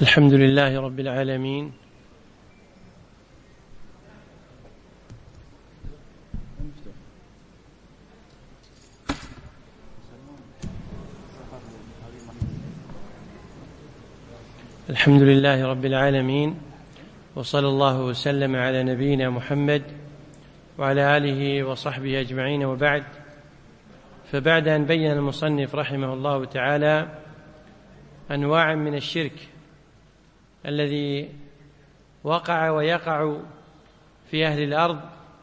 الحمد لله رب العالمين، الحمد لله رب العالمين، وصلى الله وسلم على نبينا محمد وعلى آله وصحبه أجمعين، وبعد. فبعد أن بين المصنف رحمه الله تعالى أنواع من الشرك الذي وقع ويقع في أهل الأرض،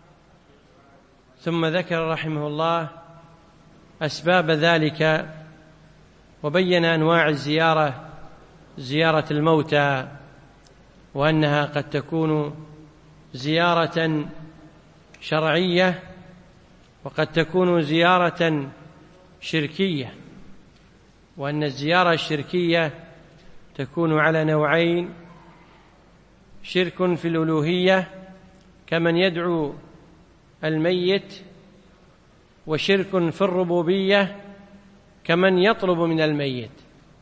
ثم ذكر رحمه الله أسباب ذلك، وبين أنواع الزيارة، زيارة الموتى، وأنها قد تكون زيارة شرعية وقد تكون زيارة شركية، وأن الزيارة الشركية تكون على نوعين: شرك في الألوهية كمن يدعو الميت، وشرك في الربوبية كمن يطلب من الميت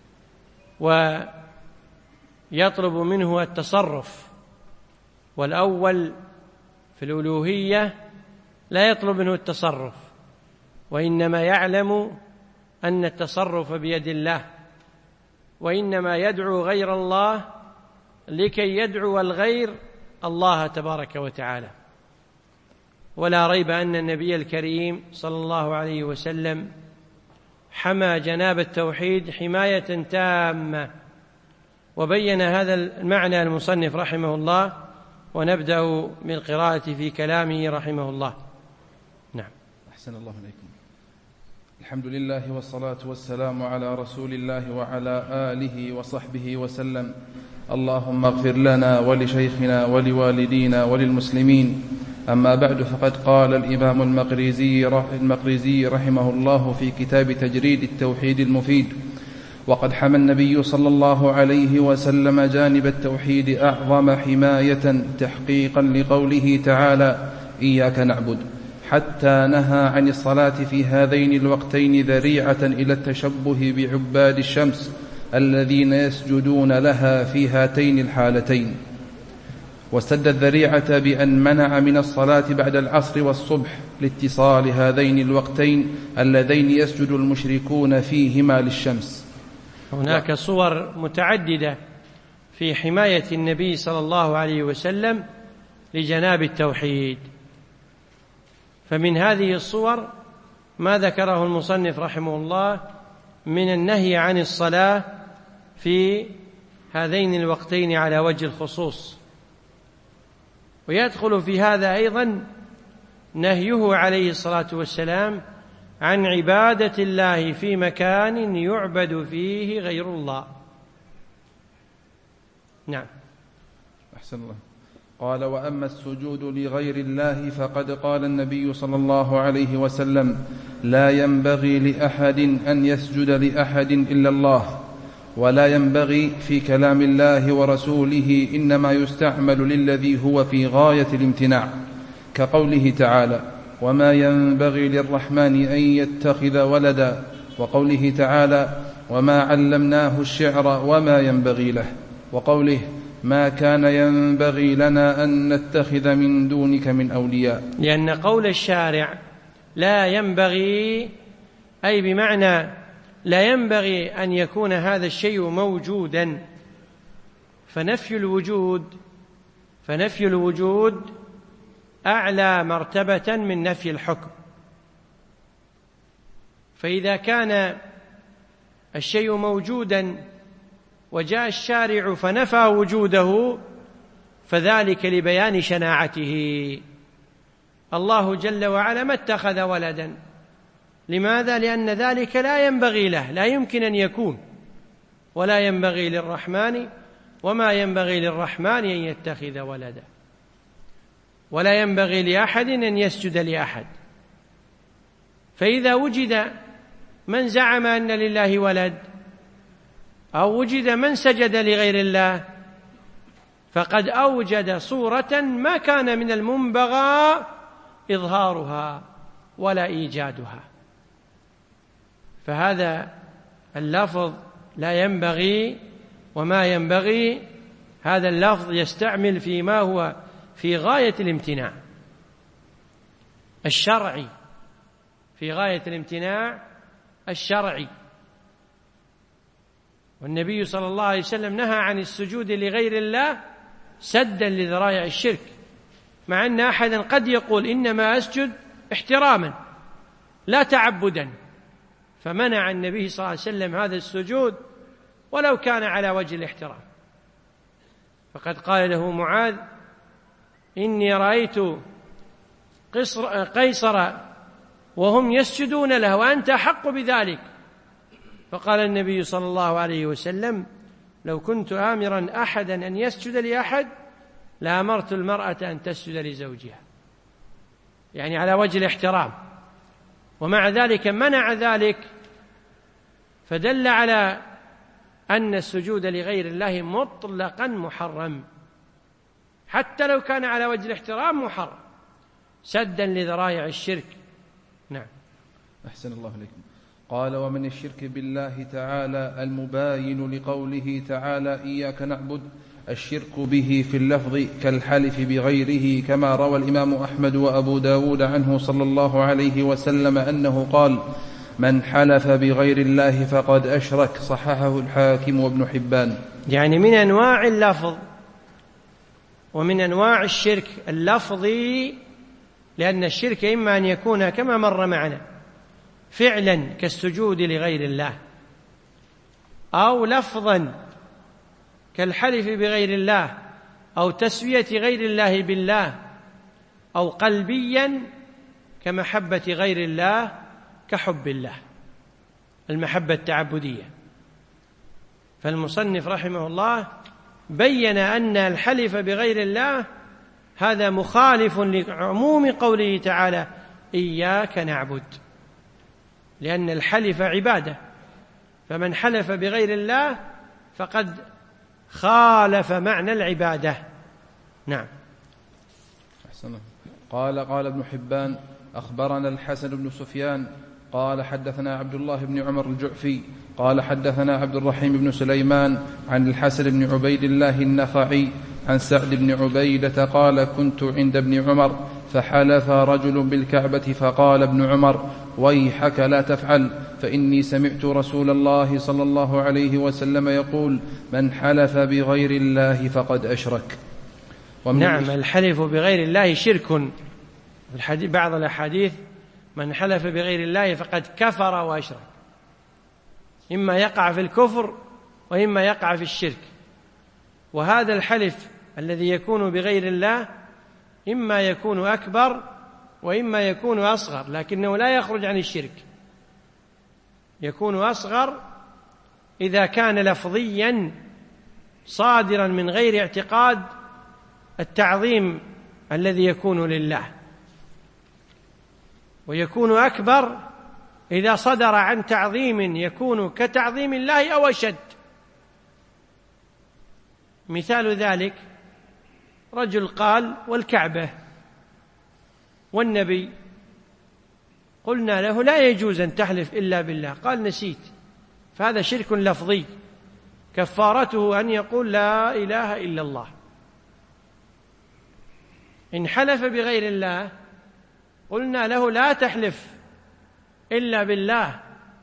ويطلب منه التصرف. والأول في الألوهية لا يطلب منه التصرف، وإنما يعلم أن التصرف بيد الله، وإنما يدعو غير الله لكي يدعو الغير الله تبارك وتعالى. ولا ريب أن النبي الكريم صلى الله عليه وسلم حمى جناب التوحيد حماية تامة، وبين هذا المعنى المصنف رحمه الله، ونبدأ من القراءة في كلامه رحمه الله. نعم. أحسن الله إليكم. الحمد لله والصلاة والسلام على رسول الله وعلى آله وصحبه وسلم. اللهم اغفر لنا ولشيخنا ولوالدينا وللمسلمين. أما بعد، فقد قال الإمام المقريزي رحمه الله في كتاب تجريد التوحيد المفيد: وقد حمى النبي صلى الله عليه وسلم جانب التوحيد أعظم حماية تحقيقا لقوله تعالى: إياك نعبد، حتى نهى عن الصلاة في هذين الوقتين ذريعة إلى التشبه بعباد الشمس الذين يسجدون لها في هاتين الحالتين. واستد الذريعة بأن منع من الصلاة بعد العصر والصبح لاتصال هذين الوقتين اللذين يسجد المشركون فيهما للشمس. هناك صور متعددة في حماية النبي صلى الله عليه وسلم لجناب التوحيد، فمن هذه الصور ما ذكره المصنف رحمه الله من النهي عن الصلاة في هذين الوقتين على وجه الخصوص، ويدخل في هذا أيضا نهيه عليه الصلاة والسلام عن عبادة الله في مكان يعبد فيه غير الله. نعم. أحسن الله. قال: وأما السجود لغير الله فقد قال النبي صلى الله عليه وسلم: لا ينبغي لأحد أن يسجد لأحد إلا الله. ولا ينبغي في كلام الله ورسوله إنما يستعمل للذي هو في غاية الامتناع، كقوله تعالى: وما ينبغي للرحمن أن يتخذ ولدا، وقوله تعالى: وما علمناه الشعر وما ينبغي له، وقوله: ما كان ينبغي لنا أن نتخذ من دونك من أولياء. لأن قول الشارع لا ينبغي أي بمعنى لا ينبغي أن يكون هذا الشيء موجودا، فنفي الوجود أعلى مرتبة من نفي الحكم. فإذا كان الشيء موجودا وجاء الشارع فنفى وجوده فذلك لبيان شناعته. الله جل وعلا ما اتخذ ولدا. لماذا؟ لأن ذلك لا ينبغي له، لا يمكن أن يكون، ولا ينبغي للرحمن، وما ينبغي للرحمن أن يتخذ ولدا، ولا ينبغي لأحد أن يسجد لأحد. فإذا وجد من زعم أن لله ولد، أو وجد من سجد لغير الله، فقد أوجد صورة ما كان من المنبغى إظهارها ولا إيجادها. فهذا اللفظ لا ينبغي وما ينبغي هذا اللفظ يستعمل فيما هو في غاية الامتناع الشرعي، في غاية الامتناع الشرعي. والنبي صلى الله عليه وسلم نهى عن السجود لغير الله سدا لذرائع الشرك، مع أن أحدا قد يقول إنما أسجد احتراما لا تعبدا، فمنع النبي صلى الله عليه وسلم هذا السجود ولو كان على وجه الاحترام. فقد قال له معاذ: إني رأيت قيصر وهم يسجدون له وأنت أحق بذلك. فقال النبي صلى الله عليه وسلم: لو كنت آمرا أحدا أن يسجد لأحد لأمرت المرأة أن تسجد لزوجها، يعني على وجه الاحترام، ومع ذلك منع ذلك، فدل على أن السجود لغير الله مطلقا محرم، حتى لو كان على وجه الاحترام محرم سدا لذرائع الشرك. نعم. أحسن الله إليكم. قال: ومن الشرك بالله تعالى المباين لقوله تعالى: إياك نعبد، الشرك به في اللفظ كالحلف بغيره، كما روى الإمام أحمد وأبو داود عنه صلى الله عليه وسلم أنه قال: من حلف بغير الله فقد أشرك. صححه الحاكم وابن حبان. يعني من أنواع اللفظ ومن أنواع الشرك اللفظي، لأن الشرك إما أن يكون كما مر معنا فعلا كالسجود لغير الله، أو لفظا كالحلف بغير الله، أو تسوية غير الله بالله، أو قلبيا كمحبة غير الله كحب الله، المحبة التعبدية. فالمصنف رحمه الله بين أن الحلف بغير الله هذا مخالف لعموم قوله تعالى: إياك نعبد، لأن الحلف عبادة، فمن حلف بغير الله فقد خالف معنى العبادة. نعم. أحسن. قال ابن حبان: أخبرنا الحسن بن سفيان قال حدثنا عبد الله بن عمر الجعفي قال حدثنا عبد الرحيم بن سليمان عن الحسن بن عبيد الله النخعي عن سعد بن عبيدة قال: كنت عند ابن عمر فحلف رجل بالكعبة فقال ابن عمر: ويحك لا تفعل، فإني سمعت رسول الله صلى الله عليه وسلم يقول: من حلف بغير الله فقد أشرك. نعم، الحلف بغير الله شرك. بعض الأحاديث: من حلف بغير الله فقد كفر وأشرك، إما يقع في الكفر وإما يقع في الشرك. وهذا الحلف الذي يكون بغير الله إما يكون أكبر وإما يكون أصغر، لكنه لا يخرج عن الشرك. يكون أصغر إذا كان لفظيا صادرا من غير اعتقاد التعظيم الذي يكون لله، ويكون أكبر إذا صدر عن تعظيم يكون كتعظيم الله أو أشد. مثال ذلك: رجل قال: والكعبة والنبي، قلنا له: لا يجوز أن تحلف إلا بالله، قال: نسيت، فهذا شرك لفظي كفارته أن يقول: لا إله إلا الله. إن حلف بغير الله قلنا له: لا تحلف إلا بالله،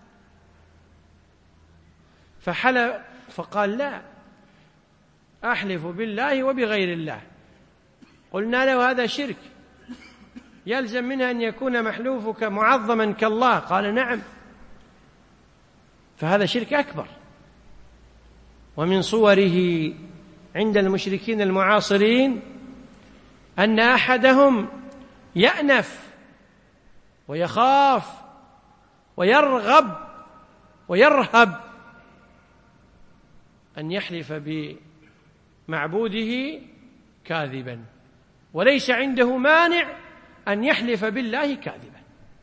فحلف فقال: لا، أحلف بالله وبغير الله، قلنا له: هذا شرك، يلزم منها أن يكون محلوفك معظما كالله، قال: نعم، فهذا شرك أكبر. ومن صوره عند المشركين المعاصرين أن أحدهم يأنف ويخاف ويرغب ويرهب أن يحلف بمعبوده كاذبا، وليس عنده مانع أن يحلف بالله كاذبا.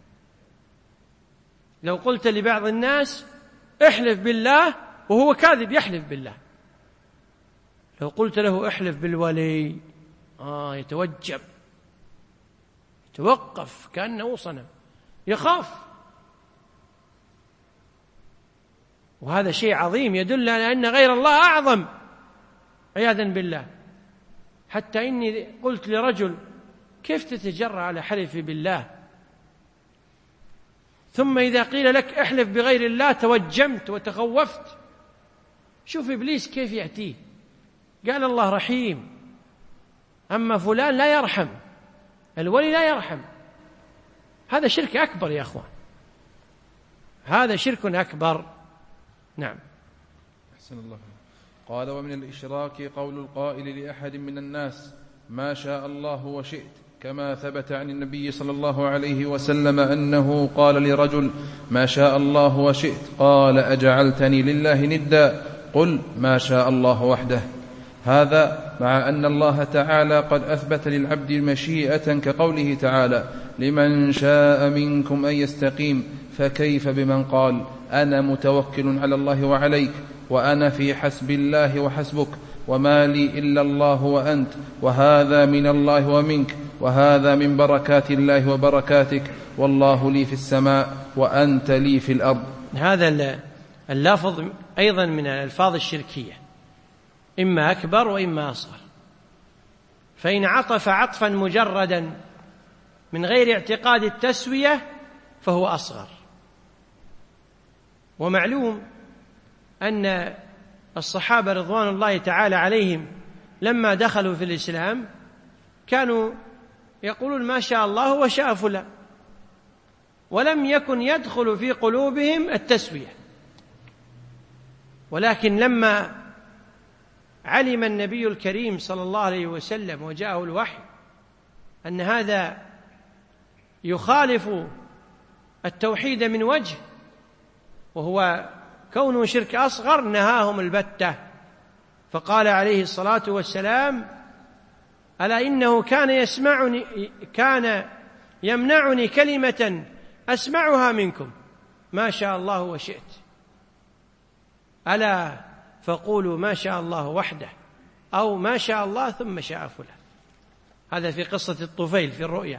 لو قلت لبعض الناس: احلف بالله، وهو كاذب يحلف بالله، لو قلت له: احلف بالولي، يتوجب، يتوقف كأنه صنم، يخاف. وهذا شيء عظيم يدل على أن غير الله أعظم عياذا بالله. حتى إني قلت لرجل: كيف تتجرأ على حلف بالله؟ ثم إذا قيل لك احلف بغير الله توجمت وتخوفت. شوف إبليس كيف يأتيه، قال الله رحيم، أما فلان لا يرحم، الولي لا يرحم. هذا شرك أكبر يا أخوان، هذا شرك أكبر. نعم. أحسن الله. قال: ومن الإشراك قول القائل لأحد من الناس: ما شاء الله وشئت، كما ثبت عن النبي صلى الله عليه وسلم أنه قال لرجل: ما شاء الله وشئت، قال: أجعلتني لله ندا؟ قل ما شاء الله وحده. هذا مع أن الله تعالى قد أثبت للعبد مشيئة، كقوله تعالى: لمن شاء منكم أن يستقيم. فكيف بمن قال: أنا متوكل على الله وعليك، وأنا في حسب الله وحسبك، وما لي إلا الله وأنت، وهذا من الله ومنك، وهذا من بركات الله وبركاتك، والله لي في السماء وأنت لي في الأرض. هذا اللفظ أيضا من الألفاظ الشركية، إما أكبر وإما أصغر. فإن عطف عطفا مجردا من غير اعتقاد التسوية فهو أصغر. ومعلوم أن الصحابة رضوان الله تعالى عليهم لما دخلوا في الإسلام كانوا يقولون ما شاء الله وشاء فلان، ولم يكن يدخل في قلوبهم التسوية. ولكن لما علم النبي الكريم صلى الله عليه وسلم وجاءه الوحي أن هذا يخالف التوحيد من وجه، وهو كونه شرك أصغر، نهاهم البتة. فقال عليه الصلاة والسلام: ألا إنه كان يمنعني كلمة أسمعها منكم، ما شاء الله وشئت. ألا فقولوا ما شاء الله وحده، أو ما شاء الله ثم شاء فلان. هذا في قصة الطفيل في الرؤيا.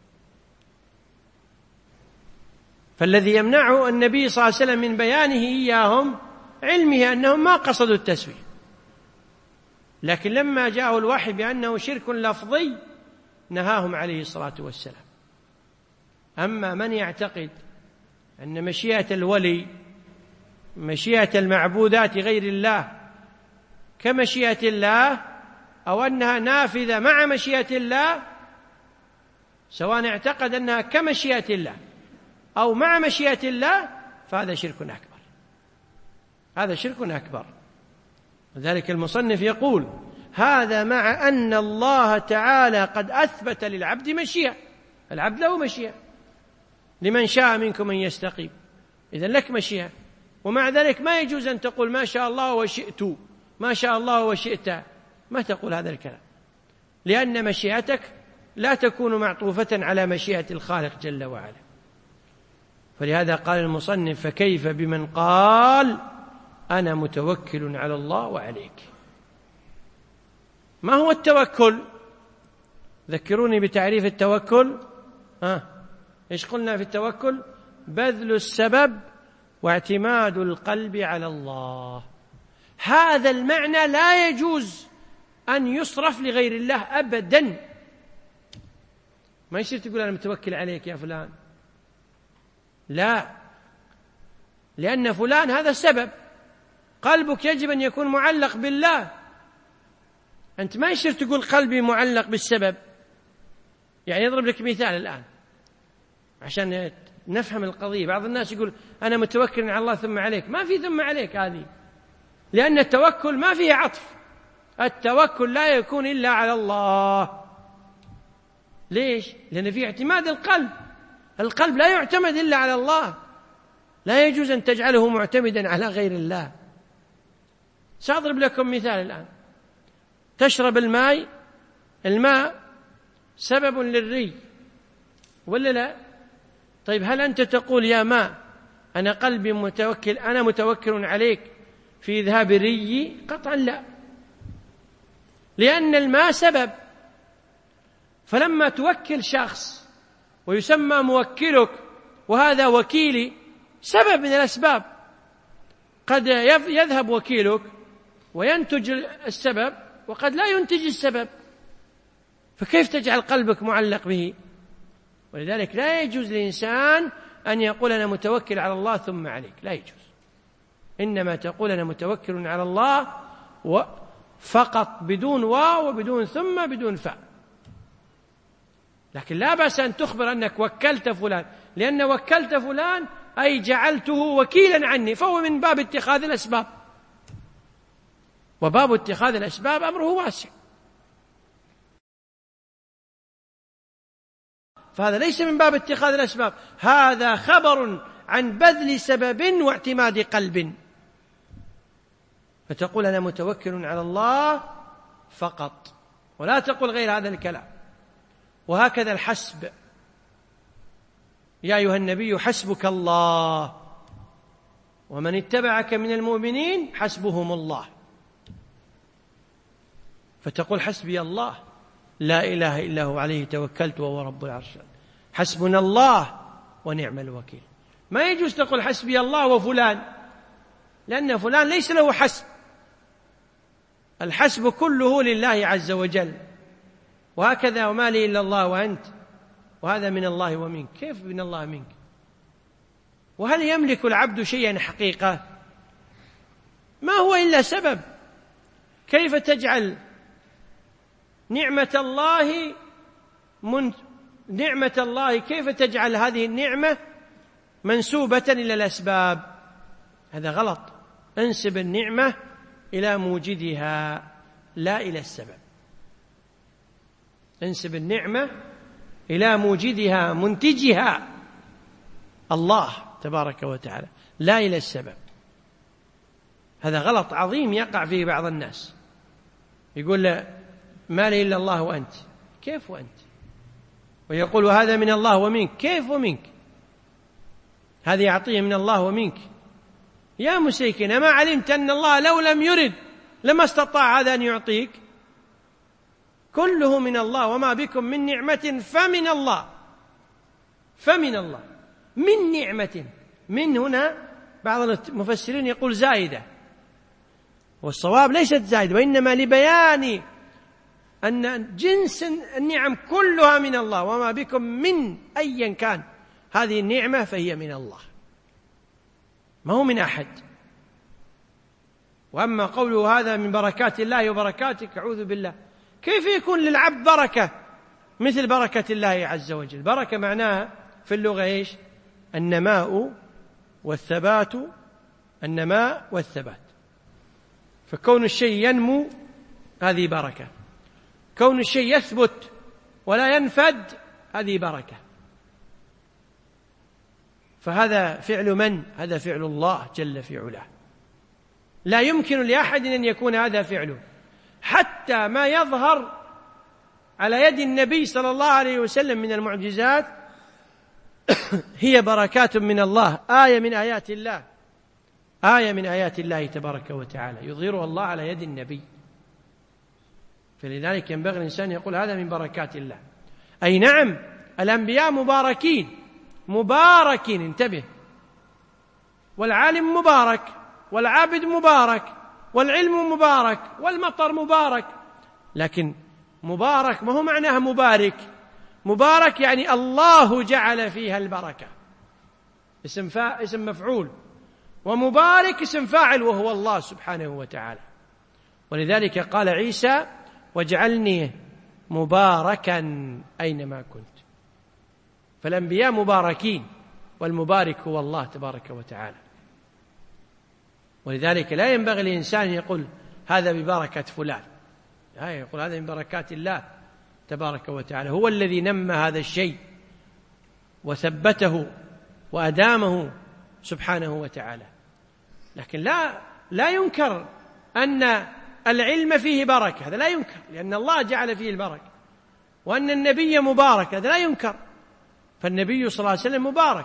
فالذي يمنعه النبي صلى الله عليه وسلم من بيانه إياهم علمه أنهم ما قصدوا التسوية، لكن لما جاءه الوحي بأنه شرك لفظي نهاهم عليه الصلاة والسلام. أما من يعتقد أن مشيئة الولي، مشيئة المعبودات غير الله كمشيئة الله، أو أنها نافذة مع مشيئة الله، سواء اعتقد أنها كمشيئة الله أو مع مشيئة الله، فهذا شرك أكبر، هذا شرك أكبر. وذلك المصنف يقول: هذا مع أن الله تعالى قد أثبت للعبد مشيئة، العبد له مشيئة، لمن شاء منكم أن يستقيم، إذن لك مشيئة. ومع ذلك ما يجوز أن تقول ما شاء الله وشئت، ما شاء الله وشئت، ما تقول هذا الكلام، لأن مشيئتك لا تكون معطوفة على مشيئة الخالق جل وعلا. فلهذا قال المصنف: فكيف بمن قال أنا متوكل على الله وعليك. ما هو التوكل؟ ذكروني بتعريف التوكل. إيش قلنا في التوكل؟ بذل السبب واعتماد القلب على الله. هذا المعنى لا يجوز أن يصرف لغير الله أبدا. ما يصير تقول أنا متوكل عليك يا فلان، لا، لأن فلان هذا السبب، قلبك يجب أن يكون معلق بالله. أنت ما يصير تقول قلبي معلق بالسبب. يعني أضرب لك مثال الآن عشان نفهم القضية. بعض الناس يقول أنا متوكل على الله ثم عليك. ما في ثم عليك هذه، لأن التوكل ما فيه عطف. التوكل لا يكون إلا على الله. ليش؟ لأن فيه اعتماد القلب. القلب لا يعتمد إلا على الله، لا يجوز أن تجعله معتمدا على غير الله. سأضرب لكم مثال الآن. تشرب الماء سبب للري ولا لا؟ طيب هل أنت تقول يا ماء أنا قلبي متوكل، أنا متوكل عليك في إذهاب الري؟ قطعا لا، لأن الماء سبب. فلما توكل شخص ويسمى موكلك وهذا وكيلي، سبب من الأسباب، قد يذهب وكيلك وينتج السبب وقد لا ينتج السبب، فكيف تجعل قلبك معلق به؟ ولذلك لا يجوز للإنسان أن يقول أنا متوكل على الله ثم عليك، لا يجوز. إنما تقول أنا متوكل على الله فقط، بدون واو وبدون ثم بدون فاء. لكن لا بأس أن تخبر أنك وكلت فلان، لأن وكلت فلان أي جعلته وكيلا عني، فهو من باب اتخاذ الأسباب، وباب اتخاذ الأسباب أمره واسع. فهذا ليس من باب اتخاذ الأسباب، هذا خبر عن بذل سبب واعتماد قلب. فتقول أنا متوكل على الله فقط، ولا تقول غير هذا الكلام. وهكذا الحسب، يا أيها النبي حسبك الله ومن اتبعك من المؤمنين حسبهم الله. فتقول حسبي الله لا إله إلا هو عليه توكلت وهو رب العرش، حسبنا الله ونعم الوكيل. ما يجوز تقول حسبي الله وفلان، لأن فلان ليس له حسب، الحسب كله لله عز وجل. وهكذا وما لي إلا الله وأنت، وهذا من الله ومنك. كيف من الله منك؟ وهل يملك العبد شيئا حقيقة؟ ما هو إلا سبب. كيف تجعل نعمة الله كيف تجعل هذه النعمة منسوبة إلى الأسباب؟ هذا غلط. انسب النعمة إلى موجدها لا إلى السبب. انسب النعمة إلى موجدها منتجها الله تبارك وتعالى لا إلى السبب. هذا غلط عظيم يقع فيه بعض الناس، يقول لا ما لي إلا الله وأنت. كيف وأنت؟ ويقول هذا من الله ومنك. كيف ومنك؟ هذه عطية من الله ومنك. يا مسيكن، أما علمت أن الله لو لم يرد لما استطاع هذا أن يعطيك؟ كله من الله، وما بكم من نعمة فمن الله. فمن الله، من نعمة. من هنا بعض المفسرين يقول زائدة، والصواب ليست زائدة، وإنما لبيان أن جنس النعم كلها من الله، وما بكم من أيا كان هذه النعمة فهي من الله، ما هو من أحد. وأما قوله هذا من بركات الله وبركاتك، أعوذ بالله، كيف يكون للعبد بركة مثل بركة الله عز وجل؟ بركة معناها في اللغة إيش؟ النماء والثبات، النماء والثبات. فكون الشيء ينمو هذه بركة، كون الشيء يثبت ولا ينفد هذه بركة. فهذا فعل من؟ هذا فعل الله جل في علاه، لا يمكن لأحد أن يكون هذا فعله. حتى ما يظهر على يد النبي صلى الله عليه وسلم من المعجزات هي بركات من الله، آية من آيات الله، آية من آيات الله تبارك وتعالى يظهرها الله على يد النبي. فلذلك ينبغي الإنسان يقول هذا من بركات الله. أي نعم، الأنبياء مباركين، مباركين، انتبه، والعالم مبارك، والعابد مبارك، والعلم مبارك، والمطر مبارك. لكن مبارك ما هو معناها مبارك. مبارك يعني الله جعل فيها البركة، اسم مفعول، ومبارك اسم فاعل وهو الله سبحانه وتعالى. ولذلك قال عيسى واجعلني مباركا أينما كنت. فالأنبياء مباركين، والمبارك هو الله تبارك وتعالى. ولذلك لا ينبغي الإنسان يقول هذا ببركة فلان، لا، يقول هذا من بركات الله تبارك وتعالى، هو الذي نمى هذا الشيء وثبته وأدامه سبحانه وتعالى. لكن لا ينكر أن العلم فيه بركة، هذا لا ينكر، لأن الله جعل فيه البركة. وأن النبي مبارك، هذا لا ينكر، فالنبي صلى الله عليه وسلم مبارك.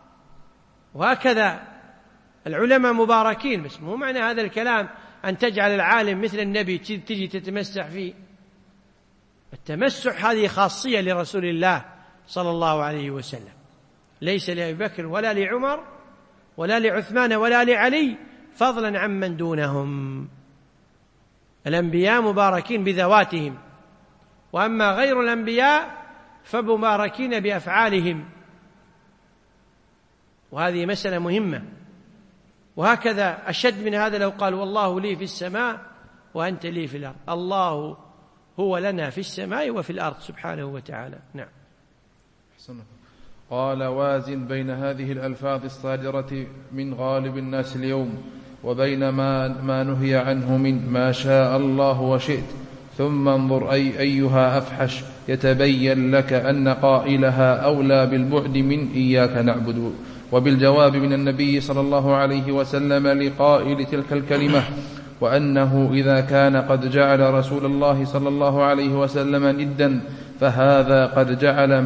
وهكذا العلماء مباركين، بس مو معنى هذا الكلام أن تجعل العالم مثل النبي تجي تتمسح فيه. التمسح هذه خاصية لرسول الله صلى الله عليه وسلم، ليس لأبي بكر ولا لعمر ولا لعثمان ولا لعلي فضلا عمن دونهم. الأنبياء مباركين بذواتهم، وأما غير الأنبياء فمباركين بأفعالهم، وهذه مسألة مهمة. وهكذا أشد من هذا لو قال والله لي في السماء وأنت لي في الأرض. الله هو لنا في السماء وفي الأرض سبحانه وتعالى. نعم. قال وازن بين هذه الألفاظ الصادرة من غالب الناس اليوم وبين ما نهي عنه من ما شاء الله وشئت، ثم انظر أيها أفحش، يتبين لك أن قائلها أولى بالبعد من إياك نعبد. وبالجواب من النبي صلى الله عليه وسلم لقائل تلك الكلمة، وأنه إذا كان قد جعل رسول الله صلى الله عليه وسلم ندا فهذا قد جعل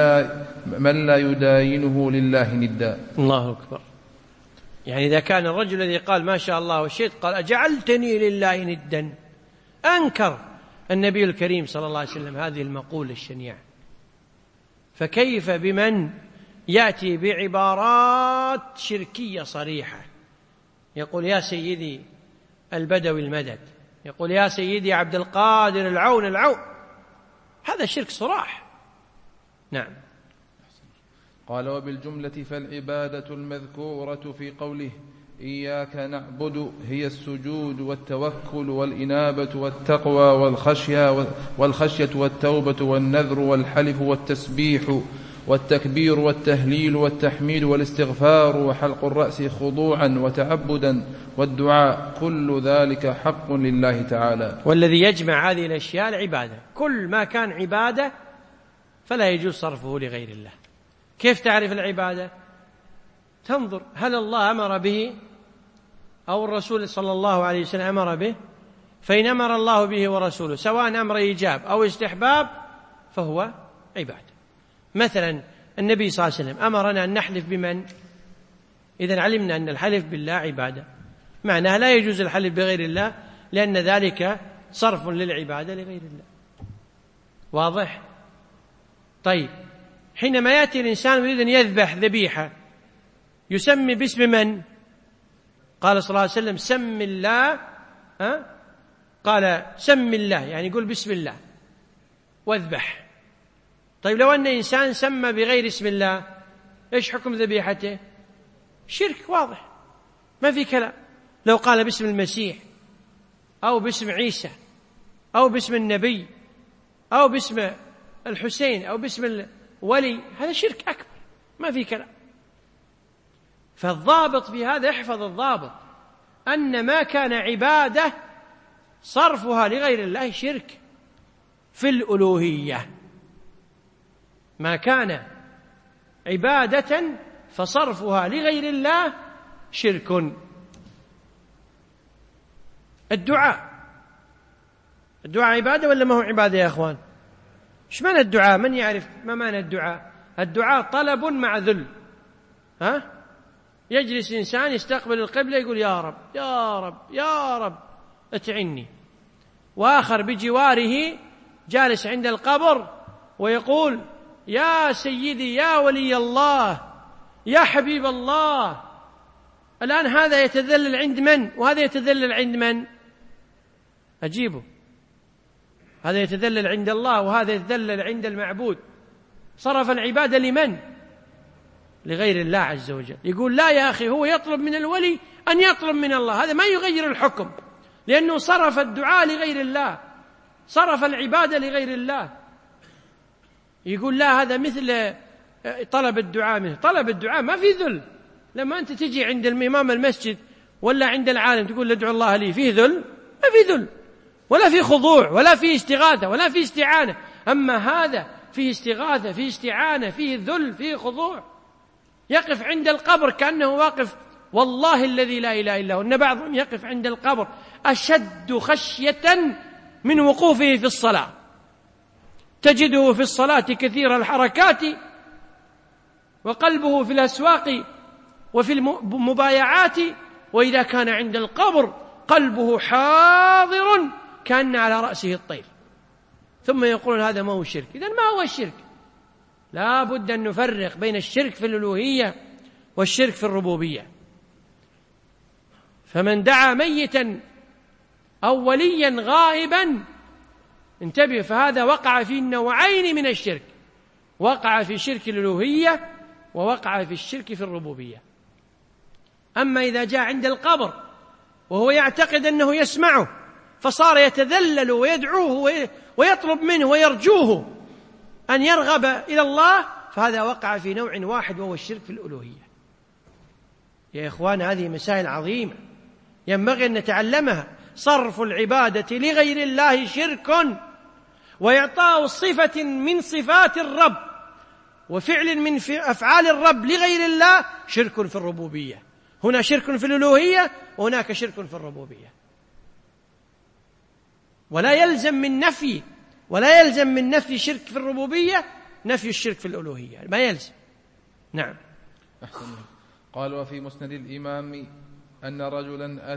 من لا يداينه لله ندا. الله أكبر. يعني إذا كان الرجل الذي قال ما شاء الله وشئت قال أجعلتني لله ندا، أنكر النبي الكريم صلى الله عليه وسلم هذه المقولة الشنيعة، فكيف بمن يأتي بعبارات شركية صريحة، يقول يا سيدي البدوي المدد، يقول يا سيدي عبد القادر العون العون، هذا شرك صراح. نعم. قال وبالجملة فالعبادة المذكورة في قوله إياك نعبد هي السجود والتوكل والإنابة والتقوى والخشية والتوبة والنذر والحلف والتسبيح والتكبير والتهليل والتحميد والاستغفار وحلق الرأس خضوعا وتعبدا والدعاء، كل ذلك حق لله تعالى. والذي يجمع هذه الأشياء العبادة، كل ما كان عبادة فلا يجوز صرفه لغير الله. كيف تعرف العبادة؟ تنظر هل الله أمر به أو الرسول صلى الله عليه وسلم أمر به، فإن أمر الله به ورسوله سواء أمر إيجاب أو استحباب فهو عبادة. مثلا النبي صلى الله عليه وسلم أمرنا أن نحلف بمن؟ إذن علمنا أن الحلف بالله عبادة، معناها لا يجوز الحلف بغير الله لأن ذلك صرف للعبادة لغير الله. واضح؟ طيب، حينما يأتي الإنسان يريد أن يذبح ذبيحة يسمي باسم من؟ قال صلى الله عليه وسلم سم الله، قال سم الله يعني يقول بسم الله واذبح. طيب لو أن إنسان سمى بغير اسم الله إيش حكم ذبيحته؟ شرك واضح ما في كلام. لو قال باسم المسيح أو باسم عيسى أو باسم النبي أو باسم الحسين أو باسم الولي هذا شرك أكبر ما في كلام. فالضابط في هذا، احفظ الضابط، أن ما كان عبادة صرفها لغير الله شرك في الألوهية. ما كان عبادة فصرفها لغير الله شرك. الدعاء عبادة ولا ما هو عبادة يا أخوان؟ إيش معنى الدعاء؟ من يعرف ما معنى الدعاء؟ الدعاء طلب مع ذل. يجلس إنسان يستقبل القبلة يقول يا رب يا رب يا رب اتعني، وآخر بجواره جالس عند القبر ويقول يا سيدي يا ولي الله يا حبيب الله. الآن هذا يتذلل عند من وهذا يتذلل عند من؟ أجيبه. هذا يتذلل عند الله وهذا يتذلل عند المعبود. صرف العبادة لمن؟ لغير الله عز وجل. يقول لا يا أخي، هو يطلب من الولي أن يطلب من الله، هذا ما يغير الحكم لأنه صرف الدعاء لغير الله، صرف العبادة لغير الله. يقول لا هذا مثل طلب الدعاء منه. طلب الدعاء ما في ذل. لما أنت تجي عند الإمام المسجد ولا عند العالم تقول ادعو الله لي، فيه ذل؟ ما في ذل ولا في خضوع ولا في استغاثة ولا في استعانة. أما هذا فيه استغاثة فيه استعانة فيه ذل فيه خضوع. يقف عند القبر كأنه واقف والله الذي لا إله إلا هو، إن بعضهم يقف عند القبر أشد خشية من وقوفه في الصلاة. تجده في الصلاة كثير الحركات وقلبه في الأسواق وفي المبايعات، وإذا كان عند القبر قلبه حاضر كأن على رأسه الطير. ثم يقولون هذا ما هو الشرك. إذن ما هو الشرك؟ لا بد أن نفرق بين الشرك في الألوهية والشرك في الربوبية. فمن دعا ميتا أو وليا غائبا انتبه، فهذا وقع في النوعين من الشرك، وقع في شرك الألوهية ووقع في الشرك في الربوبية. أما إذا جاء عند القبر وهو يعتقد أنه يسمعه فصار يتذلل ويدعوه ويطلب منه ويرجوه أن يرغب إلى الله، فهذا وقع في نوع واحد وهو الشرك في الألوهية. يا إخوان، هذه مسائل عظيمة ينبغي أن نتعلمها. صرف العبادة لغير الله شرك، وإعطاء صفة من صفات الرب وفعل من أفعال الرب لغير الله شرك في الربوبية. هنا شرك في الألوهية وهناك شرك في الربوبية. ولا يلزم من نفي شرك في الربوبية نفي الشرك في الألوهية، ما يلزم. نعم. أحسن. قال: وفي مسند الإمام أن رجلا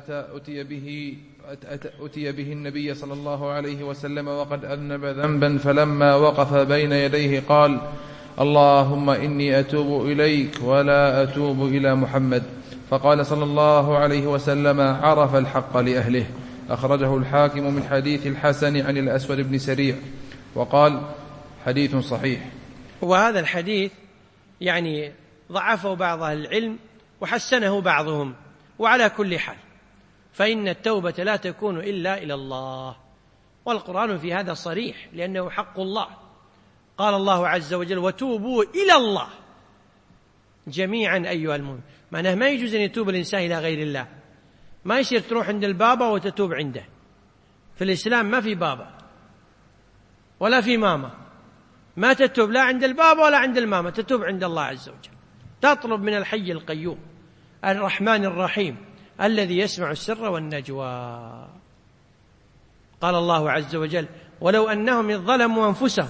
أتي به النبي صلى الله عليه وسلم وقد أذنب ذنبا، فلما وقف بين يديه قال: اللهم إني أتوب إليك ولا أتوب إلى محمد. فقال صلى الله عليه وسلم: عرف الحق لأهله. أخرجه الحاكم من حديث الحسن عن الأسود بن سريع، وقال: حديث صحيح. وهذا الحديث يعني ضعفه بعض أهل العلم وحسنه بعضهم. وعلى كل حال فإن التوبة لا تكون إلا إلى الله، والقرآن في هذا صريح لأنه حق الله. قال الله عز وجل: وتوبوا إلى الله جميعا أيها المؤمنون. معناه ما يجوز أن يتوب الإنسان إلى غير الله، ما يصير تروح عند البابا وتتوب عنده. في الإسلام ما في بابا ولا في ماما، ما تتوب لا عند البابا ولا عند الماما، تتوب عند الله عز وجل. تطلب من الحي القيوم الرحمن الرحيم الذي يسمع السر والنجوى. قال الله عز وجل: ولو أنهم إذ ظلموا أنفسهم،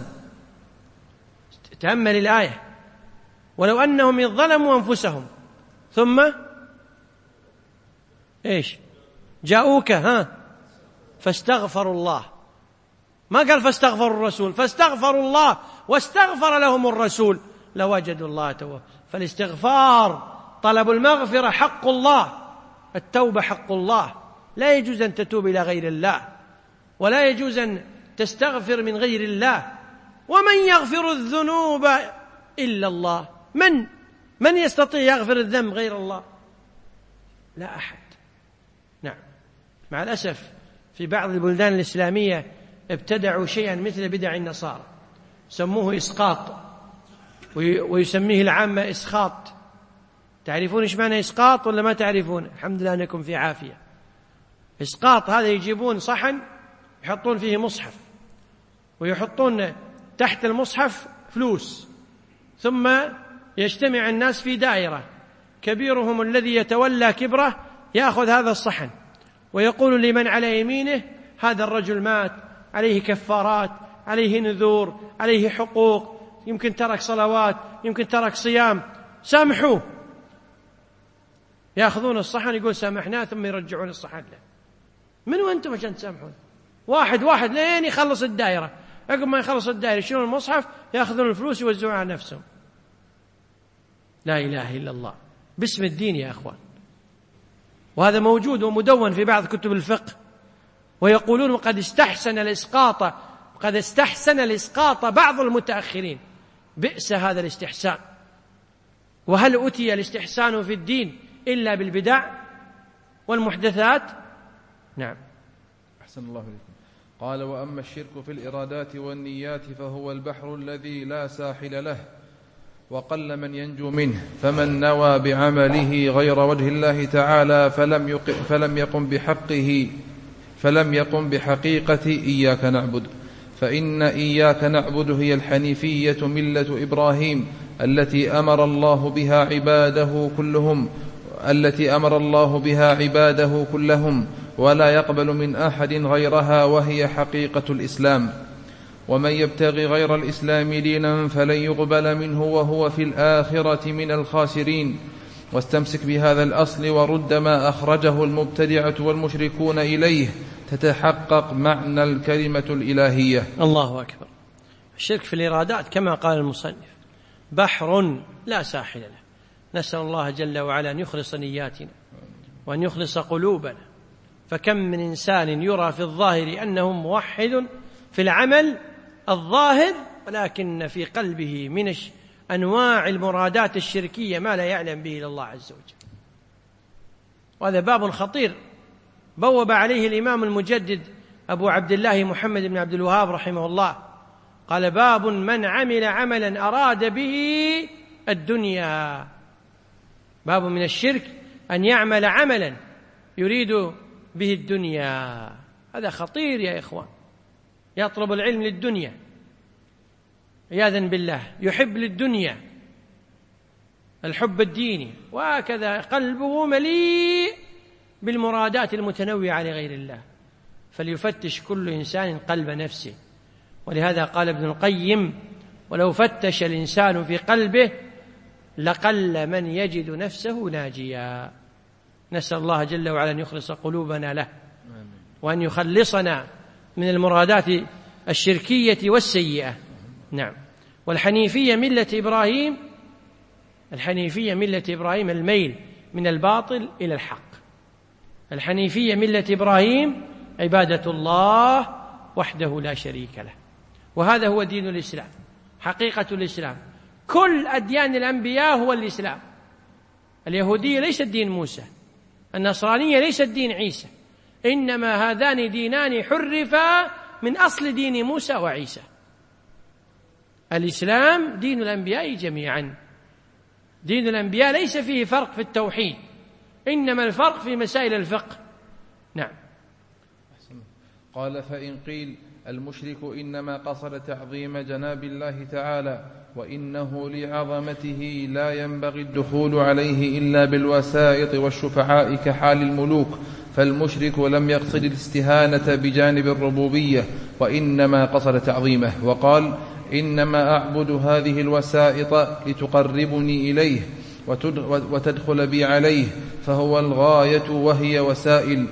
تأمل الآية، ولو أنهم إذ ظلموا أنفسهم ثم إيش جاءوك فاستغفروا الله، ما قال فاستغفروا الرسول، فاستغفروا الله واستغفر لهم الرسول لوجدوا الله توابا. فالاستغفار طلب المغفرة حق الله، التوبة حق الله. لا يجوز أن تتوب إلى غير الله، ولا يجوز أن تستغفر من غير الله. ومن يغفر الذنوب إلا الله؟ من يستطيع يغفر الذنب غير الله؟ لا أحد. نعم. مع الأسف في بعض البلدان الإسلامية ابتدعوا شيئا مثل بدع النصارى، سموه إسقاط، ويسميه العامة إسخاط. تعرفون إيش معنى إسقاط ولا ما تعرفون؟ الحمد لله أنكم في عافية. إسقاط هذا يجيبون صحن يحطون فيه مصحف، ويحطون تحت المصحف فلوس، ثم يجتمع الناس في دائرة، كبيرهم الذي يتولى كبره يأخذ هذا الصحن ويقول لمن على يمينه: هذا الرجل مات، عليه كفارات، عليه نذور، عليه حقوق، يمكن ترك صلوات، يمكن ترك صيام، سامحوه. يأخذون الصحن يقول سامحناه، ثم يرجعون الصحن له. من وأنتم عشان تسامحون؟ واحد واحد لين يخلص الدائرة. عقب ما يخلص الدائرة يشيلون المصحف، يأخذون الفلوس يوزعونها على نفسهم. لا إله إلا الله، باسم الدين يا أخوان. وهذا موجود ومدون في بعض كتب الفقه. ويقولون قد استحسن الإسقاط بعض المتأخرين. بئس هذا الاستحسان. وهل أتي الاستحسان في الدين إلا بالبدع والمحدثات؟ نعم. أحسن الله إليكم. قال: وأما الشرك في الإرادات والنيات فهو البحر الذي لا ساحل له، وقل من ينجو منه. فمن نوى بعمله غير وجه الله تعالى فلم يقم بحقيقة إياك نعبد. فإن إياك نعبد هي الحنيفية ملة إبراهيم التي أمر الله بها عباده كلهم، ولا يقبل من أحد غيرها، وهي حقيقة الإسلام. ومن يبتغي غير الإسلام دينا فلن يقبل منه وهو في الآخرة من الخاسرين. واستمسك بهذا الأصل ورد ما أخرجه المبتدعة والمشركون إليه، تتحقق معنى الكلمة الإلهية. الله أكبر. الشرك في الإرادات كما قال المصنف بحر لا ساحل له. نسأل الله جل وعلا أن يخلص نياتنا وأن يخلص قلوبنا. فكم من إنسان يرى في الظاهر أنه موحد في العمل الظاهر، ولكن في قلبه من أنواع المرادات الشركية ما لا يعلم به إلا الله عز وجل. وهذا باب خطير بوب عليه الإمام المجدد أبو عبد الله محمد بن عبد الوهاب رحمه الله، قال: باب من عمل عملا أراد به الدنيا. باب من الشرك أن يعمل عملا يريد به الدنيا، هذا خطير يا إخوان. يطلب العلم للدنيا عياذا بالله، يحب للدنيا الحب الديني، وهكذا قلبه مليء بالمرادات المتنوعة لغير الله. فليفتش كل إنسان قلب نفسه. ولهذا قال ابن القيم: ولو فتش الإنسان في قلبه لقل من يجد نفسه ناجيا. نسأل الله جل وعلا أن يخلص قلوبنا له، وأن يخلصنا من المرادات الشركية والسيئة. نعم. والحنيفية ملة إبراهيم، الحنيفية ملة إبراهيم الميل من الباطل إلى الحق. الحنيفية ملة إبراهيم عبادة الله وحده لا شريك له، وهذا هو دين الإسلام، حقيقة الإسلام. كل أديان الأنبياء هو الإسلام. اليهودية ليست دين موسى، النصرانية ليست دين عيسى، إنما هذان دينان حرفا من أصل دين موسى وعيسى. الإسلام دين الأنبياء جميعا. دين الأنبياء ليس فيه فرق في التوحيد، إنما الفرق في مسائل الفقه. نعم. قال: فإن قيل المشرك إنما قصد تعظيم جناب الله تعالى، وإنه لعظمته لا ينبغي الدخول عليه إلا بالوسائط والشفعاء كحال الملوك، فالمشرك لم يقصد الاستهانة بجانب الربوبية، وإنما قصد تعظيمه، وقال: إنما أعبد هذه الوسائط لتقربني إليه وتدخل بي عليه، فهو الغاية وهي وسائل.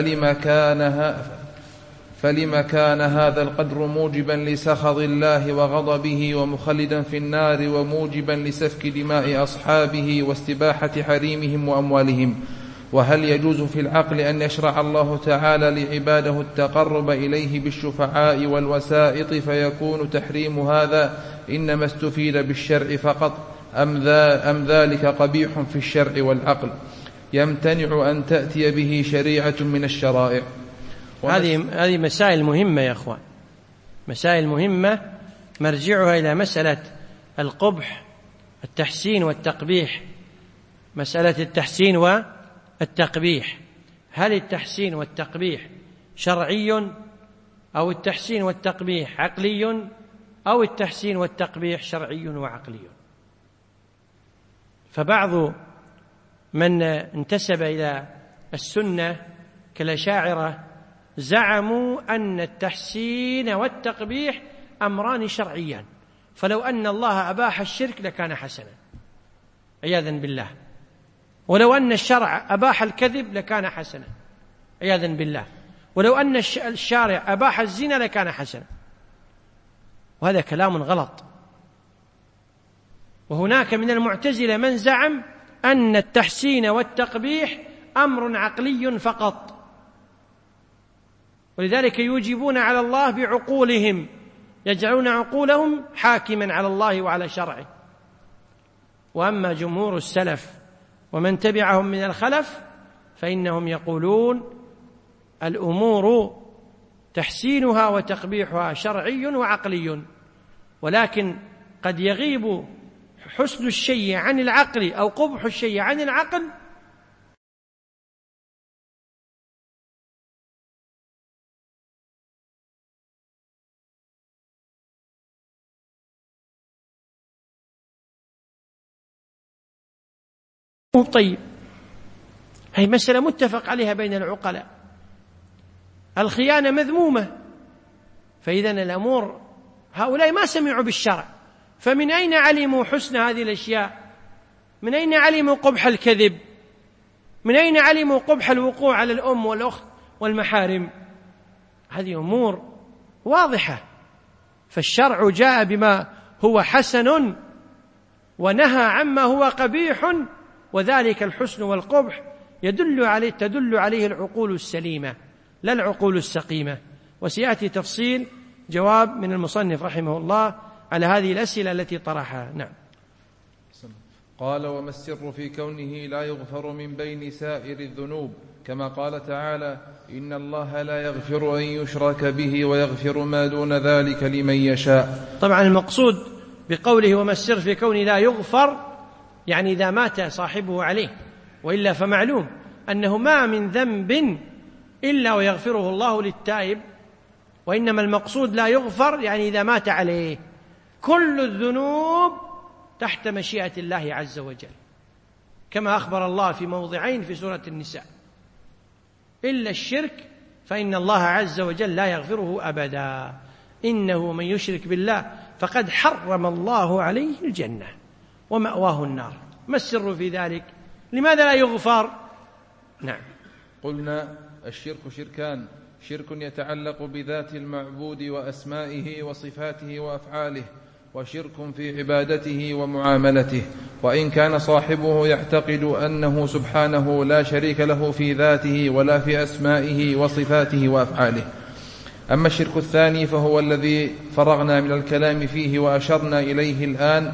فلما كان هذا القدر موجبا لسخط الله وغضبه ومخلدا في النار وموجبا لسفك دماء أصحابه واستباحة حريمهم وأموالهم؟ وهل يجوز في العقل أن يشرع الله تعالى لعباده التقرب إليه بالشفعاء والوسائط، فيكون تحريم هذا إنما استفيد بالشرع فقط، أم ذلك قبيح في الشرع والعقل يمتنع أن تأتي به شريعة من الشرائع؟ هذه مسائل مهمة يا أخوان، مسائل مهمة مرجعها إلى مسألة القبح، التحسين والتقبيح. مسألة التحسين والتقبيح، هل التحسين والتقبيح شرعي أو التحسين والتقبيح عقلي أو التحسين والتقبيح شرعي وعقلي؟ فبعض من انتسب إلى السنة كالأشاعرة زعموا أن التحسين والتقبيح أمران شرعيان، فلو أن الله أباح الشرك لكان حسنا عياذا بالله، ولو أن الشرع أباح الكذب لكان حسنا عياذا بالله، ولو أن الشارع أباح الزنا لكان حسنا. وهذا كلام غلط. وهناك من المعتزلة من زعم أن التحسين والتقبيح أمر عقلي فقط، ولذلك يوجبون على الله بعقولهم، يجعلون عقولهم حاكما على الله وعلى شرعه. وأما جمهور السلف ومن تبعهم من الخلف فإنهم يقولون الأمور تحسينها وتقبيحها شرعي وعقلي، ولكن قد يغيب حسن الشيء عن العقل أو قبح الشيء عن العقل طيب. هي مسألة متفق عليها بين العقلاء. الخيانة مذمومة، فإذا الأمور هؤلاء ما سمعوا بالشرع، فمن أين علموا حسن هذه الأشياء؟ من أين علموا قبح الكذب؟ من أين علموا قبح الوقوع على الأم والأخت والمحارم؟ هذه أمور واضحة. فالشرع جاء بما هو حسن ونهى عما هو قبيح، وذلك الحسن والقبح تدل عليه العقول السليمة لا العقول السقيمة. وسيأتي تفصيل جواب من المصنف رحمه الله على هذه الأسئلة التي طرحها. نعم. قال: وما السر في كونه لا يغفر من بين سائر الذنوب، كما قال تعالى: إن الله لا يغفر أن يشرك به ويغفر ما دون ذلك لمن يشاء. طبعا المقصود بقوله وما السر في كونه لا يغفر يعني إذا مات صاحبه عليه، وإلا فمعلوم أنه ما من ذنب إلا ويغفره الله للتائب، وإنما المقصود لا يغفر يعني إذا مات عليه. كل الذنوب تحت مشيئة الله عز وجل، كما أخبر الله في موضعين في سورة النساء: إلا الشرك فإن الله عز وجل لا يغفره أبدا، إنه من يشرك بالله فقد حرم الله عليه الجنة ومأواه النار. ما السر في ذلك؟ لماذا لا يغفر؟ نعم. قلنا: الشرك شركان: شرك يتعلق بذات المعبود وأسمائه وصفاته وأفعاله، وشرك في عبادته ومعاملته، وإن كان صاحبه يعتقد أنه سبحانه لا شريك له في ذاته ولا في أسمائه وصفاته وأفعاله. أما الشرك الثاني فهو الذي فرغنا من الكلام فيه وأشرنا إليه الآن،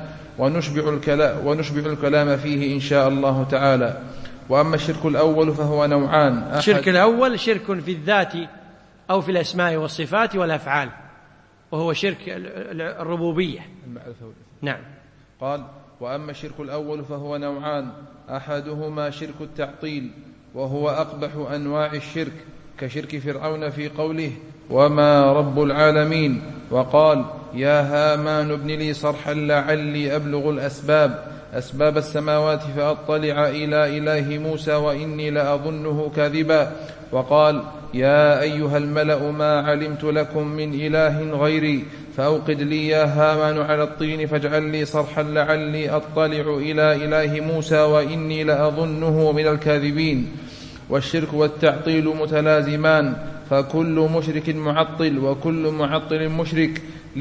ونشبع الكلام فيه إن شاء الله تعالى. وأما الشرك الأول فهو نوعان: الشرك الأول شرك في الذات أو في الأسماء والصفات والأفعال، وهو شرك الربوبية. نعم. قال: وأما الشرك الأول فهو نوعان: أحدهما شرك التعطيل، وهو أقبح أنواع الشرك، كشرك فرعون في قوله: وما رب العالمين، وقال: يا هامان ابن لي صرحا لعلي أبلغ أسباب السماوات فأطلع إلى إله موسى وإني لأظنه كاذبا، وقال: يا أيها الملأ ما علمت لكم من إله غيري فأوقد لي يا هامان على الطين فاجعل لي صرحا لعلي أطلع إلى إله موسى وإني لأظنه من الكاذبين. والشرك والتعطيل متلازمان، فكل مشرك معطل وكل معطل مشرك،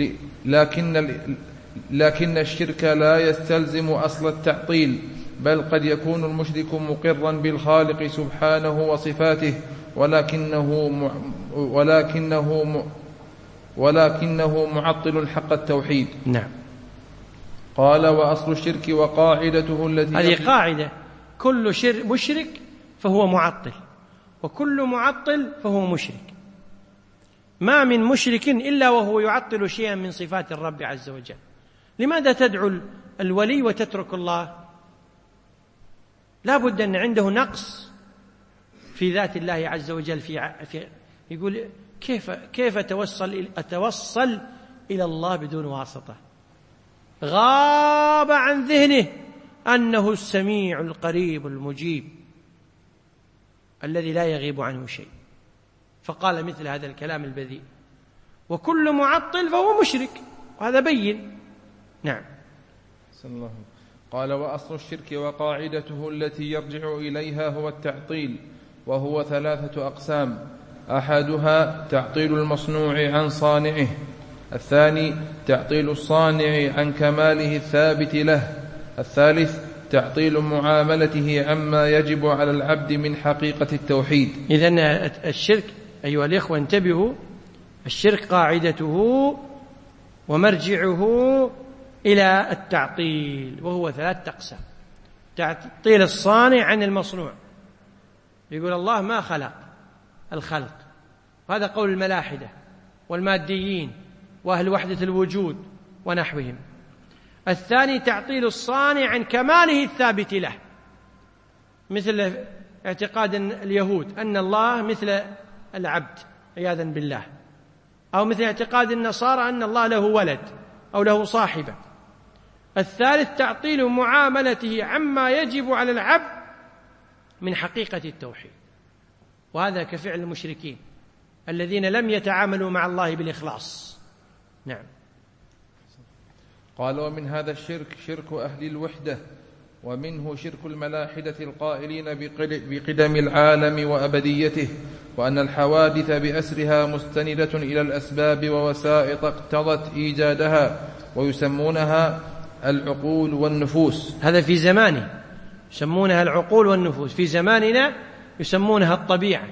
لكن الشرك لا يستلزم أصل التعطيل، بل قد يكون المشرك مقرا بالخالق سبحانه وصفاته ولكنه معطل حق التوحيد. نعم. قال: وأصل الشرك وقاعدته التي هذه قاعدة: كل مشرك فهو معطل، وكل معطل فهو مشرك. ما من مشرك إلا وهو يعطل شيئا من صفات الرب عز وجل. لماذا تدعو الولي وتترك الله؟ لا بد أن عنده نقص في ذات الله عز وجل. يقول: كيف أتوصل إلى الله بدون واسطة؟ غاب عن ذهنه أنه السميع القريب المجيب الذي لا يغيب عنه شيء، فقال مثل هذا الكلام البذيء. وكل معطل فهو مشرك، وهذا بين. نعم. قال: وأصل الشرك وقاعدته التي يرجع إليها هو التعطيل، وهو 3 أقسام: أحدها تعطيل المصنوع عن صانعه، الثاني تعطيل الصانع عن كماله الثابت له، الثالث تعطيل معاملته عما يجب على العبد من حقيقة التوحيد. إذن الشرك أيها الإخوة انتبهوا، الشرك قاعدته ومرجعه إلى التعطيل، وهو 3 أقسام: تعطيل الصانع عن المصنوع، يقول الله ما خلق الخلق، وهذا قول الملاحدة والماديين وأهل وحدة الوجود ونحوهم. الثاني تعطيل الصانع عن كماله الثابت له، مثل اعتقاد اليهود أن الله مثل العبد عياذا بالله، أو مثل اعتقاد النصارى أن الله له ولد أو له صاحبة. الثالث تعطيل معاملته عما يجب على العبد من حقيقة التوحيد، وهذا كفعل المشركين الذين لم يتعاملوا مع الله بالإخلاص. نعم. قال: ومن هذا الشرك شرك أهل الوحدة، ومنه شرك الملاحدة القائلين بقدم العالم وأبديته، وأن الحوادث بأسرها مستندة إلى الأسباب ووسائط اقتضت إيجادها، ويسمونها العقول والنفوس. هذا في زمانه، يسمونها العقول والنفوس. في زماننا يسمونها الطبيعة،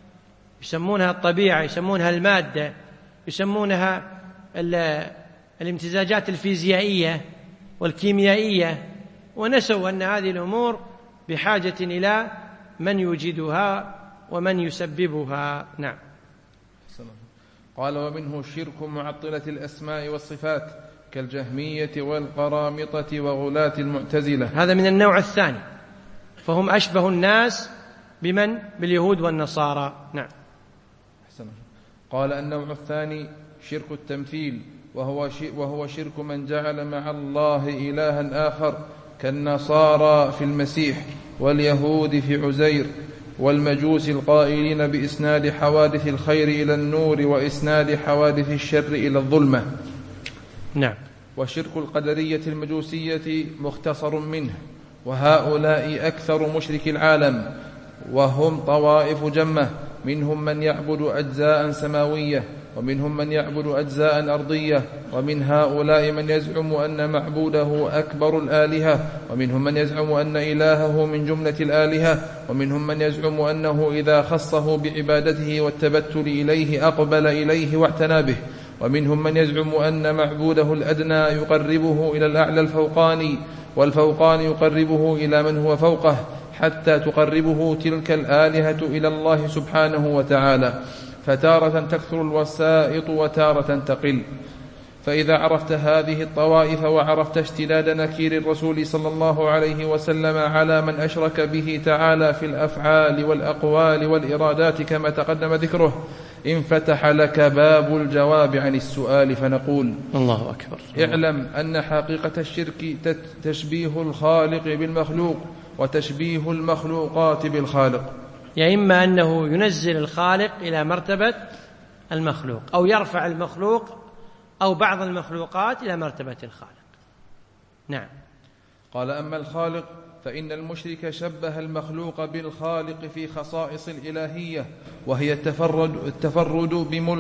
يسمونها المادة، يسمونها الامتزاجات الفيزيائية والكيميائية، ونسوا أن هذه الأمور بحاجة إلى من يوجدها ومن يسببها. نعم. قال: ومنه شرك معطلة الأسماء والصفات كالجهمية والقرامطة وغلاة المعتزلة. هذا من النوع الثاني، فهم أشبه الناس باليهود والنصارى. نعم. قال: النوع الثاني شرك التمثيل، وهو شرك من جعل مع الله إلها آخر كالنصارى في المسيح واليهود في عزير والمجوس القائلين بإسناد حوادث الخير إلى النور وإسناد حوادث الشر إلى الظلمة. نعم. وشرك القدرية المجوسية مختصر منه، وهؤلاء أكثر مشرك العالم، وهم طوائف جمة، منهم من يعبد أجزاء سماوية، ومنهم من يعبد أجزاء أرضية، ومن هؤلاء من يزعم أن معبوده أكبر الآلهة، ومنهم من يزعم أن إلهه من جملة الآلهة، ومنهم من يزعم أنه إذا خصه بعبادته والتبتل إليه أقبل إليه واعتنى به، ومنهم من يزعم أن معبوده الأدنى يقربه إلى الأعلى الفوقاني، والفوقاني يقربه إلى من هو فوقه، حتى تقربه تلك الآلهة إلى الله سبحانه وتعالى، فتارة تكثر الوسائط وتارة تقل. فإذا عرفت هذه الطوائف وعرفت اشتداد نكير الرسول صلى الله عليه وسلم على من أشرك به تعالى في الأفعال والأقوال والإرادات كما تقدم ذكره، انفتح لك باب الجواب عن السؤال، فنقول: الله أكبر. اعلم أن حقيقة الشرك تشبيه الخالق بالمخلوق، وتشبيه المخلوقات بالخالق. يا إما أنه ينزل الخالق إلى مرتبة المخلوق، أو يرفع المخلوق أو بعض المخلوقات إلى مرتبة الخالق. نعم. قال: أما الخالق فإن المشرك شبه المخلوق بالخالق في خصائص الإلهية، وهي التفرد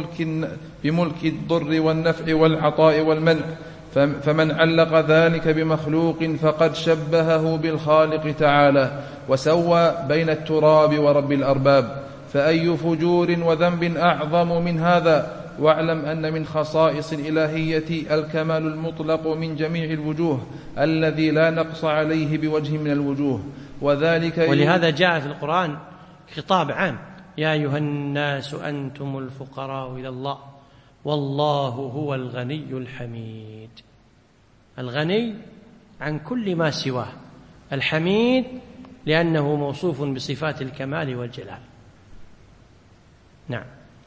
بملك الضر والنفع والعطاء والمنع، فمن علق ذلك بمخلوق فقد شبهه بالخالق تعالى، وسوى بين التراب ورب الأرباب، فأي فجور وذنب أعظم من هذا؟ واعلم أن من خصائص الإلهية الكمال المطلق من جميع الوجوه الذي لا نقص عليه بوجه من الوجوه، وذلك ولهذا جاء في القرآن خطاب عام: يا أيها الناس أنتم الفقراء إلى الله والله هو الغني الحميد. الغني عن كل ما سواه، الحميد لأنه موصوف بصفات الكمال والجلال. نعم.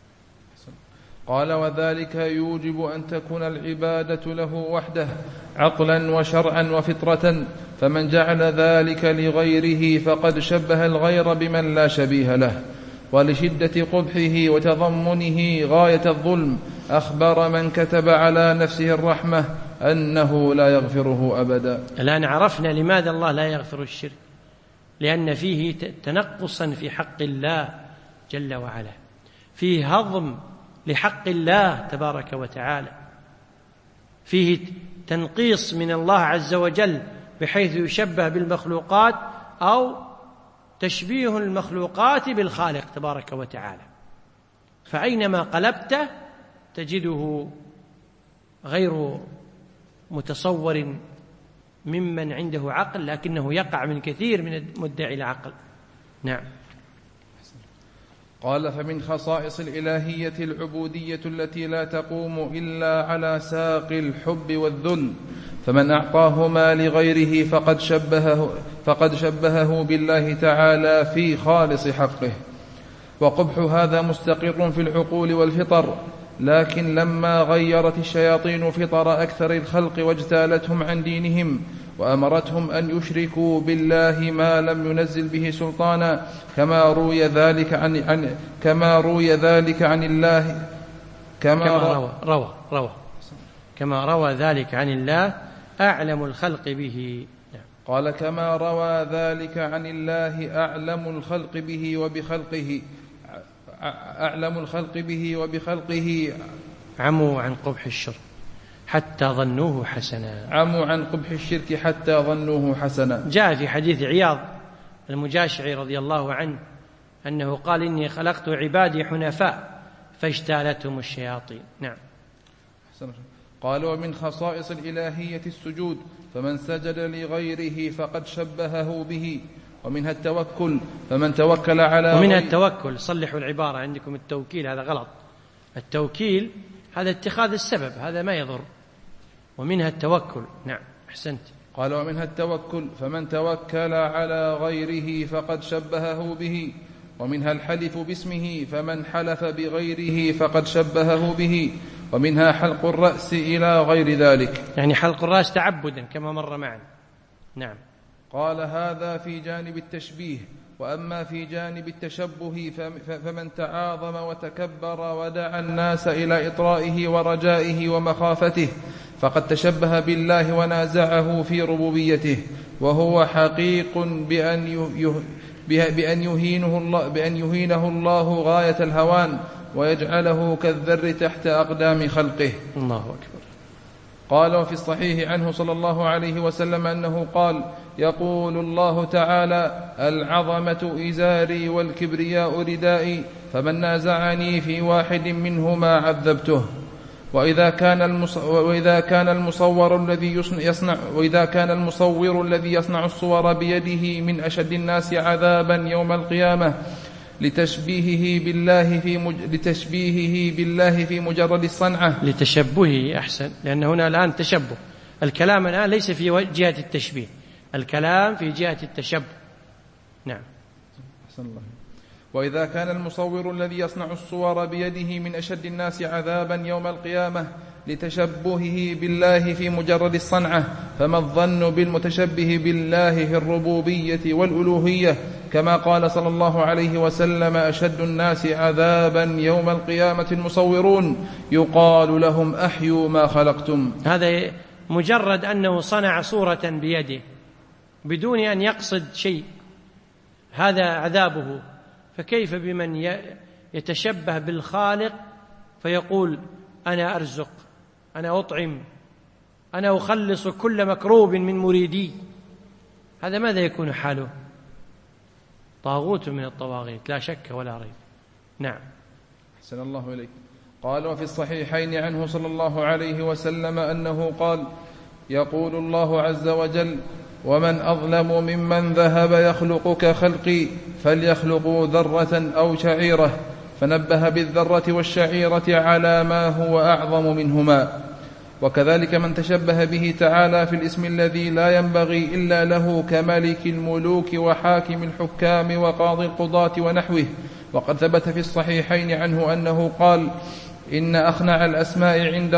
قال: وذلك يوجب أن تكون العبادة له وحده عقلا وشرعا وفطرة، فمن جعل ذلك لغيره فقد شبه الغير بمن لا شبيه له. ولشدة قبحه وتضمنه غاية الظلم أخبر من كتب على نفسه الرحمة أنه لا يغفره أبدا. الآن عرفنا لماذا الله لا يغفر الشرك، لأن فيه تنقصا في حق الله جل وعلا، فيه هضم لحق الله تبارك وتعالى، فيه تنقيص من الله عز وجل بحيث يشبه بالمخلوقات، أو تشبيه المخلوقات بالخالق تبارك وتعالى. فأينما قلبته تجده غير متصور ممن عنده عقل، لكنه يقع من كثير من مدعي العقل. نعم. قال: فمن خصائص الإلهية العبودية التي لا تقوم إلا على ساق الحب والذل، فمن أعطاهما لغيره فقد شبهه بالله تعالى في خالص حقه. وقبح هذا مستقر في العقول والفطر، لكن لما غيرت الشياطين فطر أكثر الخلق واجتالتهم عن دينهم وأمرتهم أن يشركوا بالله ما لم ينزل به سلطانا، كما روي ذلك عن الله كما روى ذلك عن الله أعلم الخلق به. قال: كما روى ذلك عن الله أعلم الخلق به وبخلقه عموا عن قبح الشرك، حتى ظنوه حسنا. عموا عن قبح الشرك حتى ظنوه حسنا. جاء في حديث عياض المجاشعي رضي الله عنه أنه قال: إني خلقت عبادي حنفاء فاجتالتهم الشياطين. نعم. قال: ومن خصائص الإلهية السجود، فمن سجد لغيره فقد شبهه به. ومنها التوكل، فمن توكل على ومنها التوكل، صلحوا العبارة عندكم، التوكيل هذا غلط. التوكيل هذا اتخاذ السبب، هذا ما يضر. ومنها التوكل. نعم أحسنت. قال: ومنها التوكل، فمن توكل على غيره فقد شبهه به. ومنها الحلف باسمه، فمن حلف بغيره فقد شبهه به. ومنها حلق الرأس إلى غير ذلك، يعني حلق الرأس تعبدا كما مر معنا. نعم. قال: هذا في جانب التشبيه. وأما في جانب التشبه فمن تعاظم وتكبر ودعا الناس إلى إطرائه ورجائه ومخافته فقد تشبه بالله ونازعه في ربوبيته، وهو حقيق بأن يهينه الله غاية الهوان ويجعله كالذر تحت أقدام خلقه. الله أكبر. قال: وفي الصحيح عنه صلى الله عليه وسلم أنه قال: يقول الله تعالى: العظمة إزاري والكبرياء ردائي، فمن نازعني في واحد منهما عذبته. وإذا كان المصور الذي يصنع الصور بيده من أشد الناس عذابا يوم القيامة لتشبيهه بالله في مجرد الصنعة. لتشبهه أحسن، لأن هنا الآن تشبه. الكلام الآن ليس في جهة التشبيه، الكلام في جهة التشبه. نعم. أحسن الله. وإذا كان المصور الذي يصنع الصور بيده من أشد الناس عذابا يوم القيامة لتشبهه بالله في مجرد الصنعة، فما الظن بالمتشبه بالله في الربوبية والألوهية، كما قال صلى الله عليه وسلم: أشد الناس عذابا يوم القيامة المصورون يقال لهم أحيوا ما خلقتم. هذا مجرد أنه صنع صورة بيده بدون أن يقصد شيء، هذا عذابه. فكيف بمن يتشبه بالخالق فيقول: أنا أرزق، أنا أطعم، أنا أخلص كل مكروب من مريدي؟ هذا ماذا يكون حاله؟ طاغوت من الطواغيت لا شك ولا ريب. نعم. أحسن الله إليك. قال: وفي الصحيحين عنه صلى الله عليه وسلم أنه قال: يقول الله عز وجل: ومن أظلم ممن ذهب يخلق كخلقي فليخلقوا ذرة أو شعيرة، فنبه بالذرة والشعيرة على ما هو أعظم منهما. وكذلك من تشبه به تعالى في الاسم الذي لا ينبغي إلا له كملك الملوك وحاكم الحكام وقاضي القضاة ونحوه. وقد ثبت في الصحيحين عنه أنه قال: إن أخنع الأسماء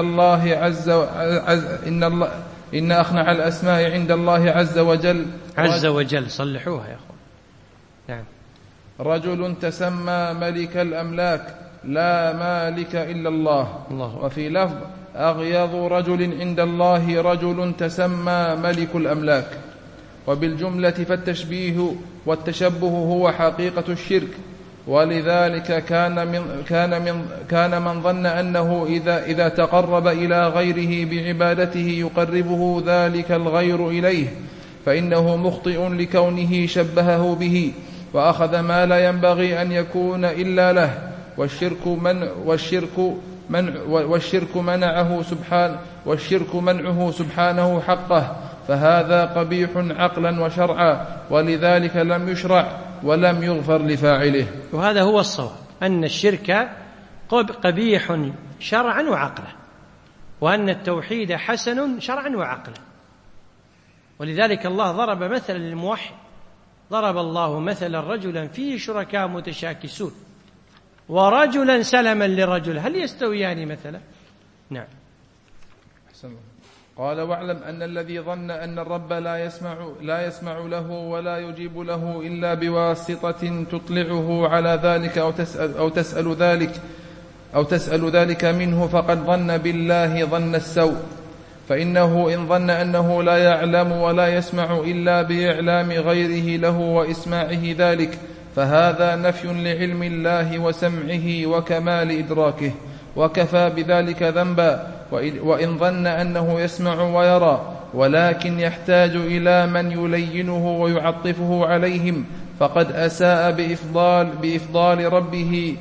عند الله عز وجل صلحوها يا أخوان. نعم. رجل تسمى ملك الأملاك لا مالك إلا الله. وفي لفظ: أغيظ رجل عند الله رجل تسمى ملك الأملاك. وبالجملة فالتشبيه والتشبه هو حقيقة الشرك، ولذلك كان من ظن أنه إذا تقرب إلى غيره بعبادته يقربه ذلك الغير إليه فإنه مخطئ لكونه شبهه به، وأخذ ما لا ينبغي أن يكون إلا له. والشرك منعه سبحانه حقه، فهذا قبيح عقلا وشرعا، ولذلك لم يشرع ولم يغفر لفاعله. وهذا هو الصواب، أن الشرك قبيح شرعا وعقلا، وأن التوحيد حسن شرعا وعقلا. ولذلك الله ضرب مثلا للموحد، ضرب الله مثلا رجلا فيه شركاء متشاكسون ورجلا سلما لرجل، هل يستويان مثلا؟ نعم. قال: واعلم أن الذي ظن أن الرب لا يسمع له ولا يجيب له إلا بواسطة تطلعه على ذلك أو تسأل ذلك منه فقد ظن بالله ظن السوء. فإنه إن ظن أنه لا يعلم ولا يسمع إلا بإعلام غيره له وإسماعه ذلك، فهذا نفي لعلم الله وسمعه وكمال إدراكه، وكفى بذلك ذنبا. وإن ظن أنه يسمع ويرى، ولكن يحتاج إلى من يلينه ويعطفه عليهم، فقد أساء بإفضال ربه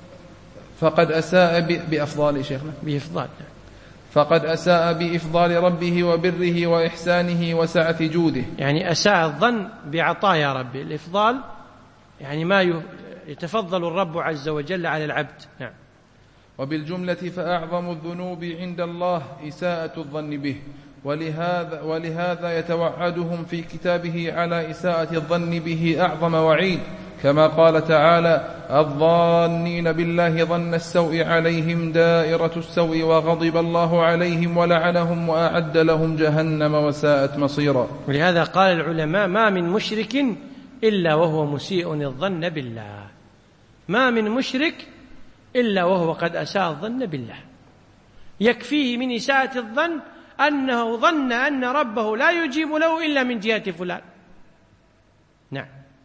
فقد أساء بإفضال ربه وبره وإحسانه وسعة جوده. يعني أساء الظن بعطايا ربه. الإفضال يعني ما يتفضل الرب عز وجل على العبد. نعم. وبالجملة فأعظم الذنوب عند الله إساءة الظن به، ولهذا يتوعدهم في كتابه على إساءة الظن به أعظم وعيد، كما قال تعالى: الظانين بالله ظن السوء عليهم دائرة السوء وغضب الله عليهم ولعنهم وأعد لهم جهنم وساءت مصيرا. ولهذا قال العلماء: ما من مشرك إلا وهو مسيء الظن بالله. ما من مشرك إلا وهو قد أساء الظن بالله. يكفيه من إساءة الظن أنه ظن أن ربه لا يجيب له إلا من جهة فلان. نعم.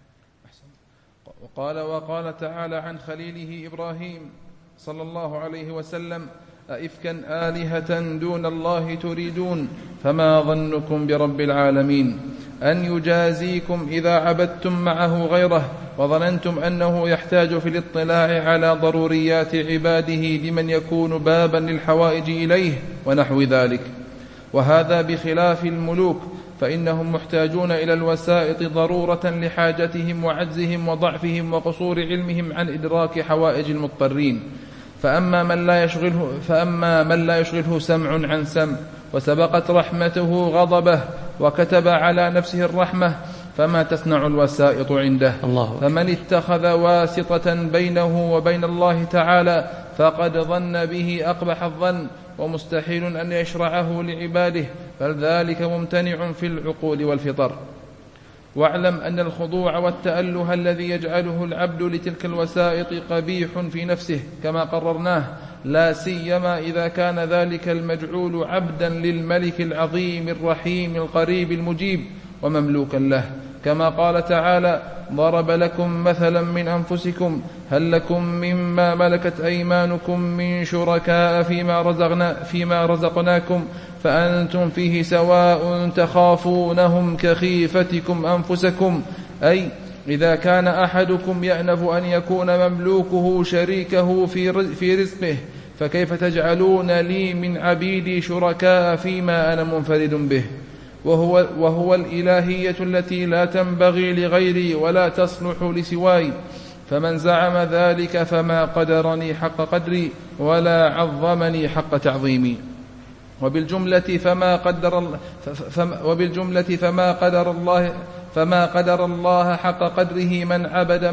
وقال تعالى عن خليله إبراهيم صلى الله عليه وسلم: أئفكا آلهة دون الله تريدون فما ظنكم برب العالمين أن يجازيكم إذا عبدتم معه غيره وظننتم أنه يحتاج في الاطلاع على ضروريات عباده لمن يكون بابا للحوائج إليه ونحو ذلك. وهذا بخلاف الملوك، فإنهم محتاجون إلى الوسائط ضرورة لحاجتهم وعجزهم وضعفهم وقصور علمهم عن إدراك حوائج المضطرين. فأما من لا يشغله سمع عن سمع، وسبقت رحمته غضبه، وكتب على نفسه الرحمة، فما تصنع الوسائط عنده. فمن اتخذ واسطة بينه وبين الله تعالى فقد ظن به أقبح الظن، ومستحيل أن يشرعه لعباده، بل ذلك ممتنع في العقول والفطر. واعلم أن الخضوع والتأله الذي يجعله العبد لتلك الوسائط قبيح في نفسه كما قررناه، لا سيما إذا كان ذلك المجعول عبدا للملك العظيم الرحيم القريب المجيب ومملوكا له، كما قال تعالى: ضرب لكم مثلا من أنفسكم هل لكم مما ملكت أيمانكم من شركاء فيما رزقناكم فأنتم فيه سواء تخافونهم كخيفتكم أنفسكم. أي إذا كان أحدكم يأنف أن يكون مملوكه شريكه في رزقه، فكيف تجعلون لي من عبيدي شركاء فيما أنا منفرد به؟ وهو الإلهية التي لا تنبغي لغيري ولا تصلح لسواي. فمن زعم ذلك فما قدرني حق قدري ولا عظمني حق تعظيمي. وبالجملة فما قدر الله حق قدره من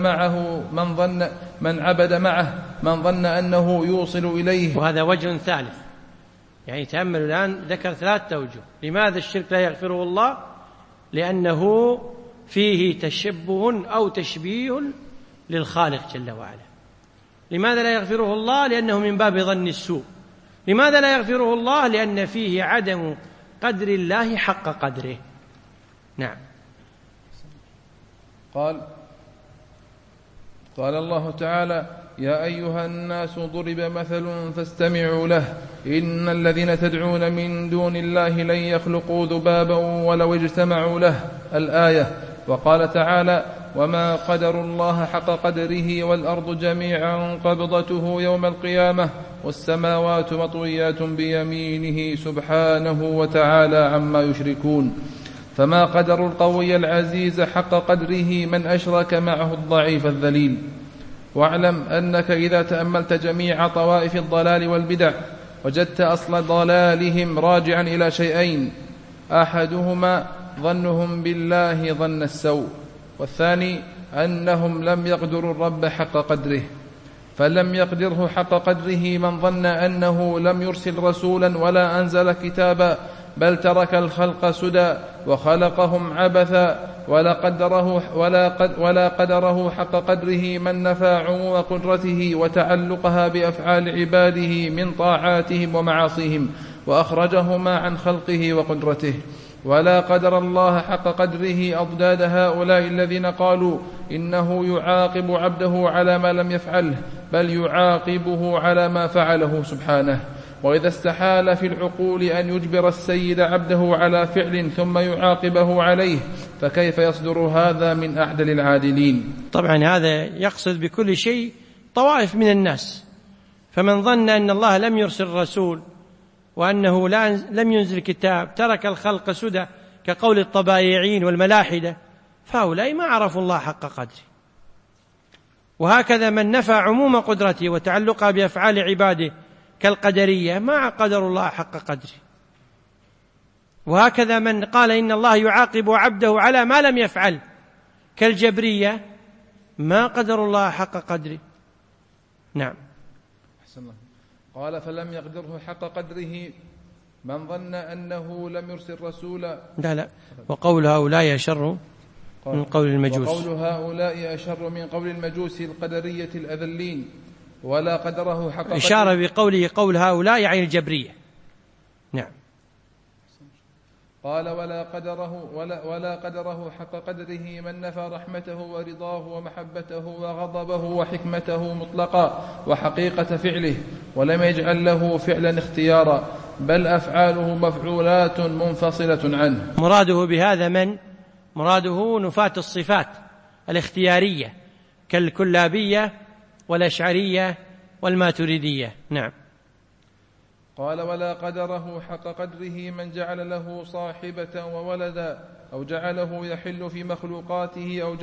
عبد معه من ظن أنه يوصل إليه. وهذا وجه ثالث. يعني تأملوا الآن، ذكر 3 أوجه. لماذا الشرك لا يغفره الله؟ لأنه فيه تشبه أو تشبيه للخالق جل وعلا. لماذا لا يغفره الله؟ لأنه من باب ظن السوء. لماذا لا يغفره الله؟ لأن فيه عدم قدر الله حق قدره. نعم. قال الله تعالى: يا أيها الناس ضرب مثل فاستمعوا له إن الذين تدعون من دون الله لن يخلقوا ذبابا ولو اجتمعوا له. الآية. وقال تعالى: وما قدروا الله حق قدره والأرض جميعا قبضته يوم القيامة والسماوات مطويات بيمينه سبحانه وتعالى عما يشركون. فما قدروا القوي العزيز حق قدره من أشرك معه الضعيف الذليل. واعلم أنك إذا تأملت جميع طوائف الضلال والبدع وجدت أصل ضلالهم راجعا إلى شيئين: أحدهما ظنهم بالله ظن السوء، والثاني أنهم لم يقدروا الرب حق قدره. فلم يقدره حق قدره من ظن أنه لم يرسل رسولا ولا أنزل كتابا، بل ترك الخلق سدى وخلقهم عبثا، ولا قدره حق قدره من نفى عموم قدرته وتعلقها بأفعال عباده من طاعاتهم ومعاصيهم وأخرجهما عن خلقه وقدرته. ولا قدر الله حق قدره أضداد هؤلاء الذين قالوا إنه يعاقب عبده على ما لم يفعله، بل يعاقبه على ما فعله سبحانه. وإذا استحال في العقول أن يجبر السيد عبده على فعل ثم يعاقبه عليه فكيف يصدر هذا من أعدل العادلين؟ طبعا هذا يقصد بكل شيء طوائف من الناس، فمن ظن أن الله لم يرسل رسول وأنه لم ينزل كتاب ترك الخلق سدى كقول الطبائعين والملاحدة، فهؤلاء ما عرفوا الله حق قدره. وهكذا من نفى عموم قدرته وتعلقها بأفعال عباده كالقدرية ما قدر الله حق قدره. وهكذا من قال إن الله يعاقب عبده على ما لم يفعل كالجبرية ما قدر الله حق قدره. نعم. قال فلم يقدره حق قدره من ظن أنه لم يرسل رسولا. لا وقول هؤلاء أشر من قول المجوس. وقول هؤلاء أشر من قول المجوس القدرية الأذلين ولا قدره حق قدره. إشارة بقوله قول هؤلاء يعني الجبرية. نعم. قال ولا قدره حق قدره من نفى رحمته ورضاه ومحبته وغضبه وحكمته مطلقا وحقيقة فعله ولم يجعل له فعلا اختيارا بل أفعاله مفعولات منفصلة عنه. مراده بهذا مراده نفاة الصفات الاختيارية كالكلابية والأشعرية والماتريدية. نعم. قال ولا قدره حق قدره من جعل له صاحبة وولدا أو جعله يحل في مخلوقاته أو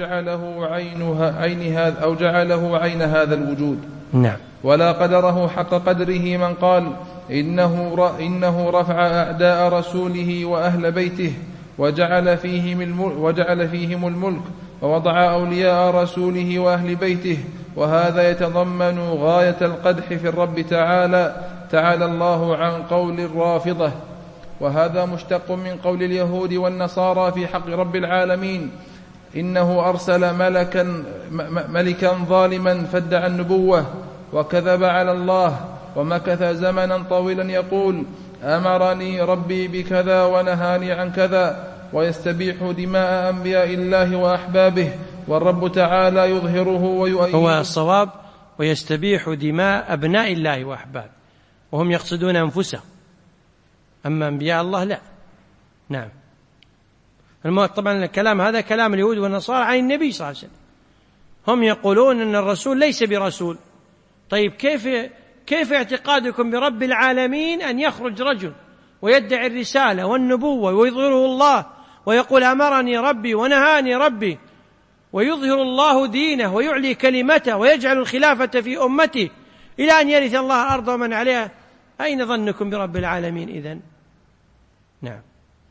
جعله عين هذا الوجود. نعم. ولا قدره حق قدره من قال إنه رفع أعداء رسوله وأهل بيته وجعل فيهم الملك ووضع أولياء رسوله وأهل بيته، وهذا يتضمن غاية القدح في الرب تعالى الله عن قول الرافضة، وهذا مشتق من قول اليهود والنصارى في حق رب العالمين إنه أرسل ملكا ظالما فادعى النبوة وكذب على الله ومكث زمنا طويلا يقول أمرني ربي بكذا ونهاني عن كذا، ويستبيح دماء أنبياء الله وأحبابه والرب تعالى يظهره ويؤيده. هو الصواب ويستبيح دماء أبناء الله وأحبابه، وهم يقصدون أنفسهم، أما أنبياء الله لا. نعم. طبعا الكلام هذا كلام اليهود والنصارى عن النبي صلى الله عليه وسلم، هم يقولون أن الرسول ليس برسول. طيب كيف اعتقادكم برب العالمين أن يخرج رجل ويدعي الرسالة والنبوة ويظهره الله ويقول أمرني ربي ونهاني ربي، ويظهر الله دينه ويعلي كلمته ويجعل الخلافة في أمته إلى أن يرث الله الأرض ومن عليها؟ أين ظنكم برب العالمين إذن؟ نعم.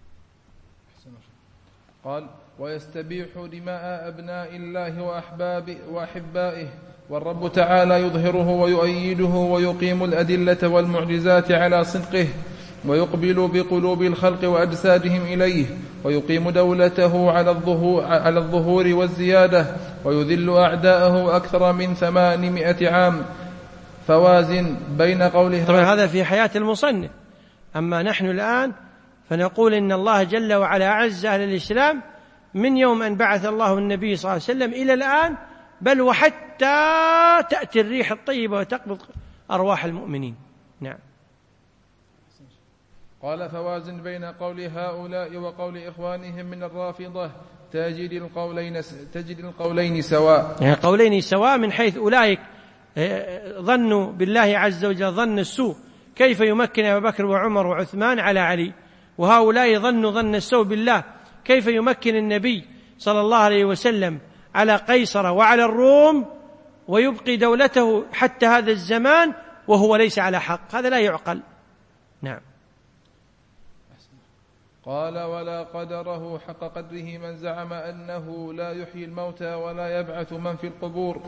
قال ويستبيح دماء أبناء الله وأحبائه والرب تعالى يظهره ويؤيده ويقيم الأدلة والمعجزات على صدقه ويقبل بقلوب الخلق وأجسادهم إليه ويقيم دولته على الظهور والزيادة ويذل أعداءه أكثر من 800 عام. فوازن بين قولها. طبعا هذا في حياة المصنف، أما نحن الآن فنقول إن الله جل وعلا أعز أهل الإسلام من يوم أن بعث الله النبي صلى الله عليه وسلم إلى الآن، بل وحتى تأتي الريح الطيبة وتقبض أرواح المؤمنين. نعم. قال فوازن بين قول هؤلاء وقول إخوانهم من الرافضة تجد القولين سواء. يعني قولين سواء من حيث أولئك ظنوا بالله عز وجل ظن السوء، كيف يمكن أبو بكر وعمر وعثمان على علي، وهؤلاء ظنوا ظن السوء بالله، كيف يمكن النبي صلى الله عليه وسلم على قيصر وعلى الروم ويبقي دولته حتى هذا الزمان وهو ليس على حق؟ هذا لا يعقل. نعم. قال ولا قدره حق قدره من زعم أنه لا يحيي الموتى ولا يبعث من في القبور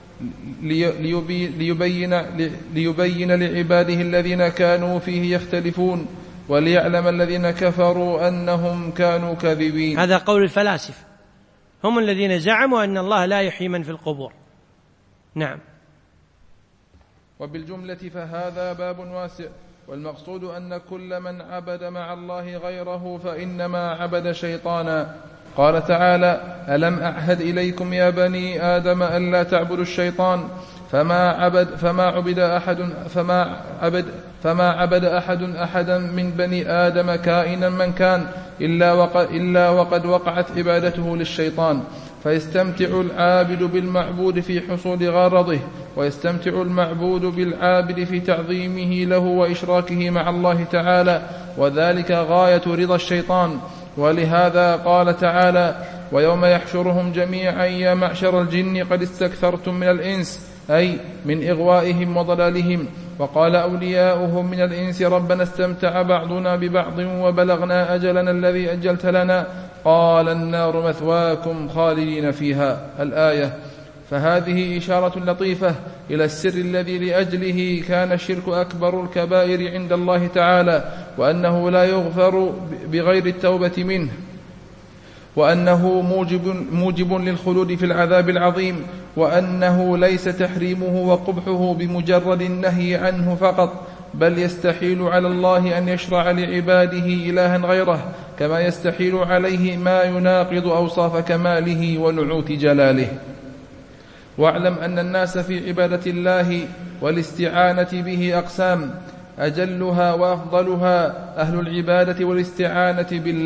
ليبين لعباده الذين كانوا فيه يختلفون وليعلم الذين كفروا أنهم كانوا كاذبين. هذا قول الفلاسفة، هم الذين زعموا أن الله لا يحيي من في القبور. نعم. وبالجملة فهذا باب واسع، والمقصود أن كل من عبد مع الله غيره فإنما عبد شيطانا. قال تعالى ألم أعهد إليكم يا بني آدم ألا تعبدوا الشيطان فما عبد أحد أحدا من بني آدم كائنا من كان إلا وقد وقعت عبادته للشيطان، فيستمتع العابد بالمعبود في حصول غرضه، ويستمتع المعبود بالعابد في تعظيمه له وإشراكه مع الله تعالى، وذلك غاية رضا الشيطان. ولهذا قال تعالى: ويوم يحشرهم جميعا يا معشر الجن قد استكثرتم من الإنس، أي من إغوائهم وضلالهم. وقال أولياؤهم من الإنس: ربنا استمتع بعضنا ببعض وبلغنا أجلنا الذي أجلت لنا، قال النار مثواكم خالدين فيها. الآية. فهذه إشارة لطيفة إلى السر الذي لأجله كان الشرك أكبر الكبائر عند الله تعالى، وأنه لا يغفر بغير التوبة منه، وأنه موجب للخلود في العذاب العظيم، وأنه ليس تحريمه وقبحه بمجرد النهي عنه فقط، بل يستحيل على الله أن يشرع لعباده إلها غيره، كما يستحيل عليه ما يناقض أوصاف كماله ونعوت جلاله. واعلم أن الناس في عبادة الله والاستعانة به أقسام، أجلها وأفضلها أهل العبادة والاستعانة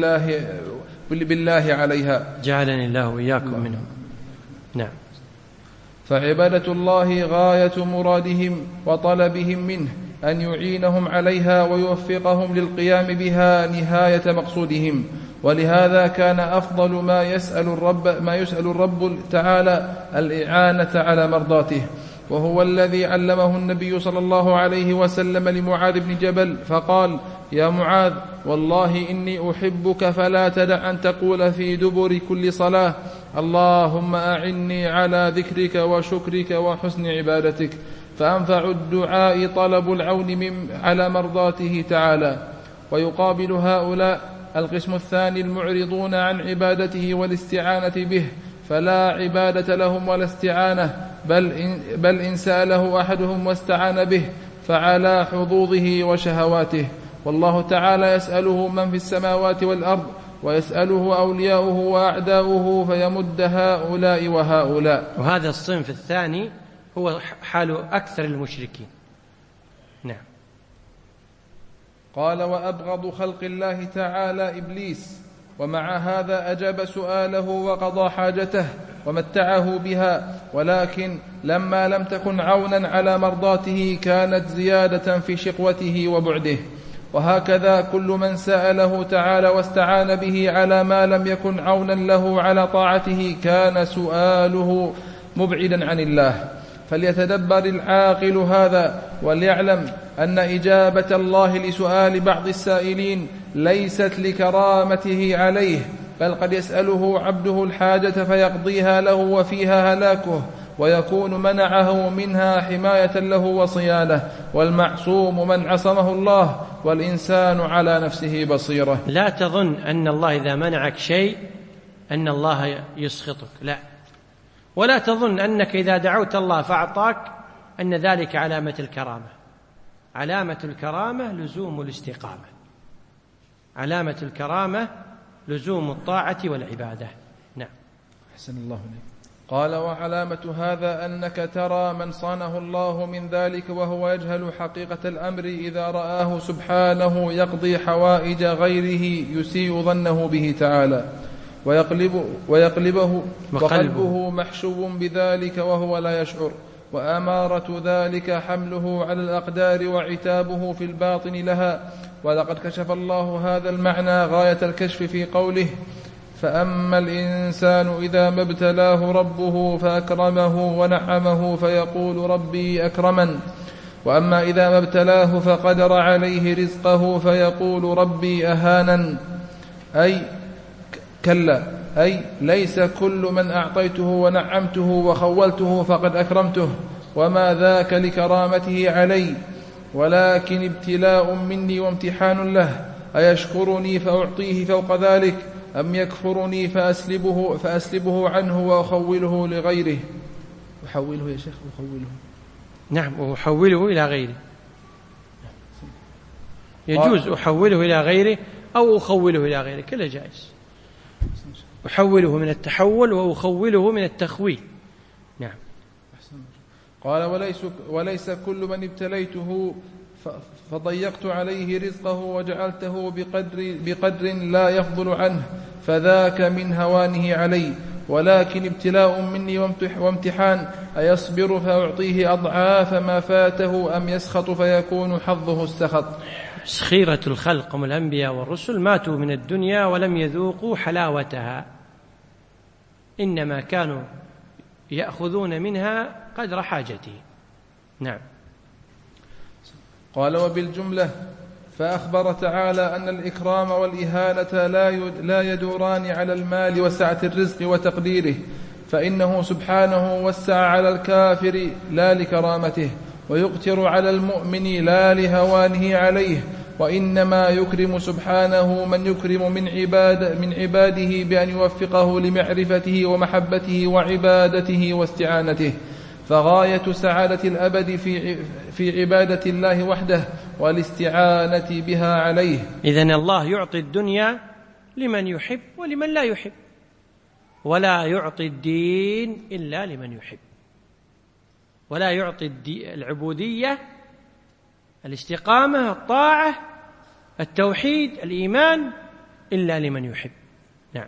بالله عليها، جعلني الله وإياكم منهم. نعم. فعبادة الله غاية مرادهم وطلبهم منه أن يعينهم عليها ويوفقهم للقيام بها نهاية مقصودهم. ولهذا كان أفضل ما يسأل الرب تعالى الإعانة على مرضاته، وهو الذي علمه النبي صلى الله عليه وسلم لمعاذ بن جبل فقال: يا معاذ، والله إني أحبك فلا تدع أن تقول في دبر كل صلاة: اللهم أعني على ذكرك وشكرك وحسن عبادتك. فأنفع الدعاء طلب العون على مرضاته تعالى. ويقابل هؤلاء القسم الثاني المعرضون عن عبادته والاستعانة به، فلا عبادة لهم ولا استعانة، بل إن سأله أحدهم واستعان به فعلى حظوظه وشهواته. والله تعالى يسأله من في السماوات والأرض، ويسأله أولياؤه وأعداؤه، فيمد هؤلاء وهؤلاء. وهذا الصنف الثاني هو حال أكثر المشركين. نعم. قال: وأبغض خلق الله تعالى إبليس، ومع هذا أجاب سؤاله وقضى حاجته ومتعه بها، ولكن لما لم تكن عونا على مرضاته كانت زيادة في شقوته وبعده. وهكذا كل من سأله تعالى واستعان به على ما لم يكن عونا له على طاعته كان سؤاله مبعدا عن الله. فليتدبر العاقل هذا، وليعلم أن إجابة الله لسؤال بعض السائلين ليست لكرامته عليه، بل قد يسأله عبده الحاجة فيقضيها له وفيها هلاكه، ويكون منعه منها حماية له وصيانة، والمعصوم من عصمه الله، والإنسان على نفسه بصيرة. لا تظن أن الله إذا منعك شيء أن الله يسخطك، لا. ولا تظن أنك إذا دعوت الله فأعطاك أن ذلك علامة الكرامة. علامة الكرامة لزوم الاستقامة، علامة الكرامة لزوم الطاعة والعبادة. نعم. أحسن الله عليك. قال: وعلامة هذا أنك ترى من صانه الله من ذلك وهو يجهل حقيقة الأمر إذا رآه سبحانه يقضي حوائج غيره يسيء ظنه به تعالى، ويقلبه وقلبه محشو بذلك وهو لا يشعر. وأمارة ذلك حمله على الأقدار وعتابه في الباطن لها. ولقد كشف الله هذا المعنى غاية الكشف في قوله: فأما الإنسان إذا ما ابتلاه ربه فأكرمه ونعمه فيقول ربي أكرمن، وأما إذا ما ابتلاه فقدر عليه رزقه فيقول ربي أهانن. أي كلا، أي ليس كل من أعطيته ونعمته وخولته فقد أكرمته، وما ذاك لكرامته علي، ولكن ابتلاء مني وامتحان له، أيشكرني فأعطيه فوق ذلك، أم يكفرني فأسلبه عنه وأخوله لغيره. أحوله يا شيخ، أحوله. نعم، وأحوله إلى غيره. يجوز أحوله إلى غيره أو أخوله إلى غيره، كله جائز. أحوله من التحول وأخوله من التخويل. نعم. قال وليس كل من ابتليته فضيقت عليه رزقه وجعلته بقدر لا يفضل عنه فذاك من هوانه علي، ولكن ابتلاء مني وامتحان، أيصبر فأعطيه أضعاف ما فاته أم يسخط فيكون حظه السخط. خيرة الخلق هم الأنبياء والرسل ماتوا من الدنيا ولم يذوقوا حلاوتها، إنما كانوا يأخذون منها قدر حاجته. نعم. قال وبالجملة فأخبر تعالى أن الإكرام والإهانة لا يدوران على المال وسعة الرزق وتقديره، فإنه سبحانه وسع على الكافر لا لكرامته، ويقتر على المؤمن لا لهوانه عليه، وإنما يكرم سبحانه من يكرم من عباده بأن يوفقه لمعرفته ومحبته وعبادته واستعانته، فغاية سعادة الأبد في عبادة الله وحده والاستعانة بها عليه. إذن الله يعطي الدنيا لمن يحب ولمن لا يحب، ولا يعطي الدين إلا لمن يحب، ولا يعطي العبودية، الاستقامة، الطاعة، التوحيد، الإيمان إلا لمن يحب. نعم.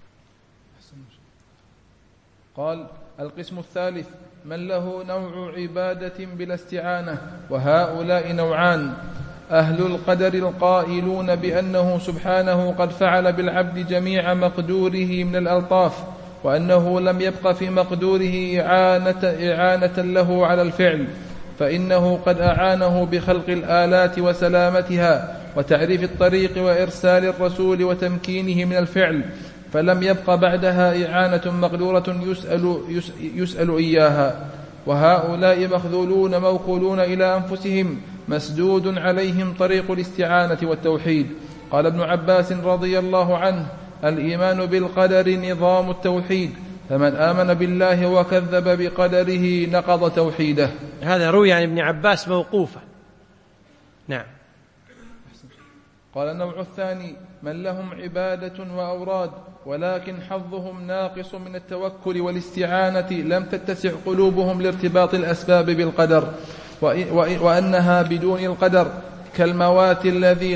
قال القسم الثالث من له نوع عبادة بلا استعانة، وهؤلاء نوعان: أهل القدر القائلون بأنه سبحانه قد فعل بالعبد جميع مقدوره من الألطاف، وأنه لم يبق في مقدوره إعانة له على الفعل، فإنه قد أعانه بخلق الآلات وسلامتها وتعريف الطريق وإرسال الرسول وتمكينه من الفعل، فلم يبق بعدها إعانة مقدورة يسأل إياها. وهؤلاء مخذولون موكولون إلى أنفسهم، مسدود عليهم طريق الاستعانة والتوحيد. قال ابن عباس رضي الله عنه: الإيمان بالقدر نظام التوحيد، فمن آمن بالله وكذب بقدره نقض توحيده. هذا روي عن ابن عباس موقوفا. نعم. قال النوع الثاني من لهم عبادة وأوراد ولكن حظهم ناقص من التوكل والاستعانة، لم تتسع قلوبهم لارتباط الأسباب بالقدر، وأنها بدون القدر كالموات الذي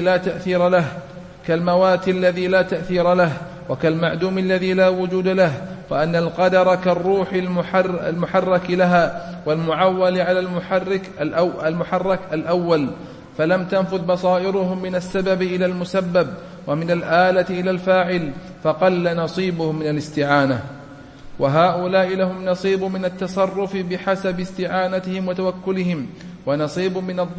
لا تأثير له وكالمعدوم الذي لا وجود له، وأن القدر كالروح المحرك لها والمعول على المحرك الأول، فلم تنفذ بصائرهم من السبب إلى المسبب ومن الآلة إلى الفاعل، فقل نصيبهم من الاستعانة. وهؤلاء لهم نصيب من التصرف بحسب استعانتهم وتوكلهم، ونصيب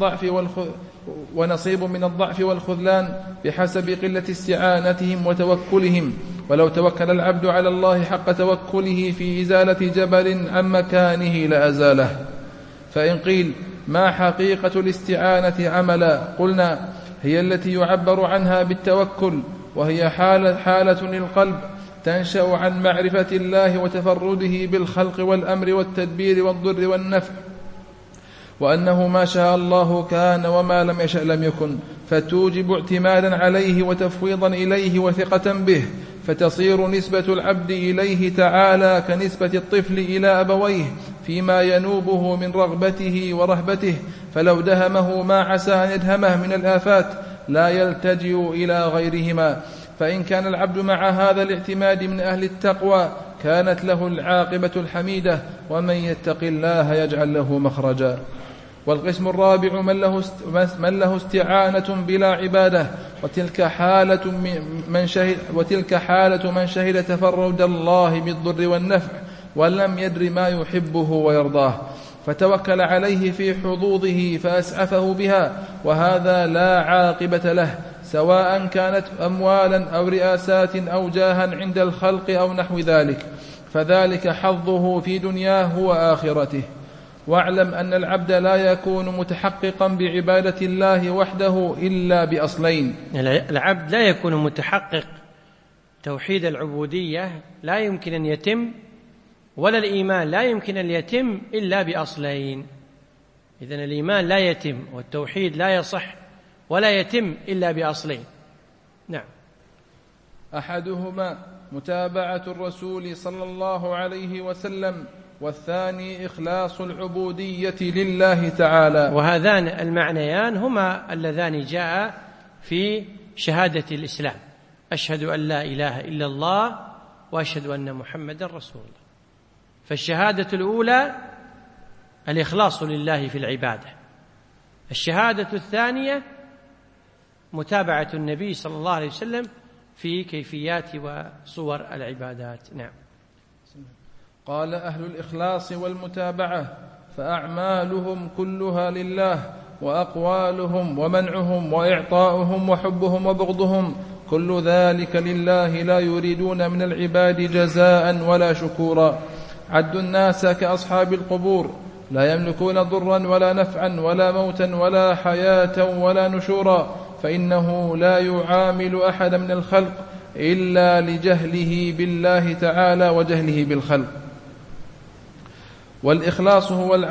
من الضعف والخذلان بحسب قلة استعانتهم وتوكلهم. ولو توكل العبد على الله حق توكله في إزالة جبل عن مكانه لأزاله. فإن قيل ما حقيقة الاستعانة عملا؟ قلنا هي التي يعبر عنها بالتوكل، وهي حالة للقلب تنشأ عن معرفة الله وتفرده بالخلق والأمر والتدبير والضر والنفع، وأنه ما شاء الله كان وما لم يشأ لم يكن، فتوجب اعتمادا عليه وتفويضا إليه وثقة به، فتصير نسبة العبد إليه تعالى كنسبة الطفل إلى أبويه فيما ينوبه من رغبته ورهبته، فلو دهمه ما عسى أن يدهمه من الآفات لا يلتجئ إلى غيرهما. فإن كان العبد مع هذا الاعتماد من أهل التقوى كانت له العاقبة الحميدة، ومن يتق الله يجعل له مخرجا. والقسم الرابع من له استعانة بلا عبادة، وتلك حالة من شهد تفرد الله بالضر والنفع ولم يدر ما يحبه ويرضاه، فتوكل عليه في حظوظه فأسعفه بها، وهذا لا عاقبة له، سواء كانت أموالا أو رئاسات أو جاها عند الخلق أو نحو ذلك، فذلك حظه في دنياه وآخرته. واعلم أن العبد لا يكون متحققا بعبادة الله وحده إلا بأصلين. العبد لا يكون متحقق توحيد العبودية، لا يمكن أن يتم، ولا الإيمان لا يمكن أن يتم إلا بأصلين. إذن الإيمان لا يتم والتوحيد لا يصح ولا يتم إلا بأصلين. نعم. أحدهما متابعة الرسول صلى الله عليه وسلم، والثاني إخلاص العبودية لله تعالى. وهذان المعنيان هما اللذان جاء في شهادة الإسلام: أشهد أن لا إله إلا الله وأشهد أن محمدا رسول الله. فالشهادة الأولى الإخلاص لله في العبادة، الشهادة الثانية متابعة النبي صلى الله عليه وسلم في كيفيات وصور العبادات. نعم. قال: أهل الإخلاص والمتابعة فأعمالهم كلها لله، وأقوالهم ومنعهم وإعطاؤهم وحبهم وبغضهم كل ذلك لله، لا يريدون من العباد جزاء ولا شكورا. عد الناس كأصحاب القبور، لا يملكون ضرا ولا نفعا ولا موتا ولا حياة ولا نشورا، فإنه لا يعامل أحد من الخلق إلا لجهله بالله تعالى وجهله بالخلق. والإخلاص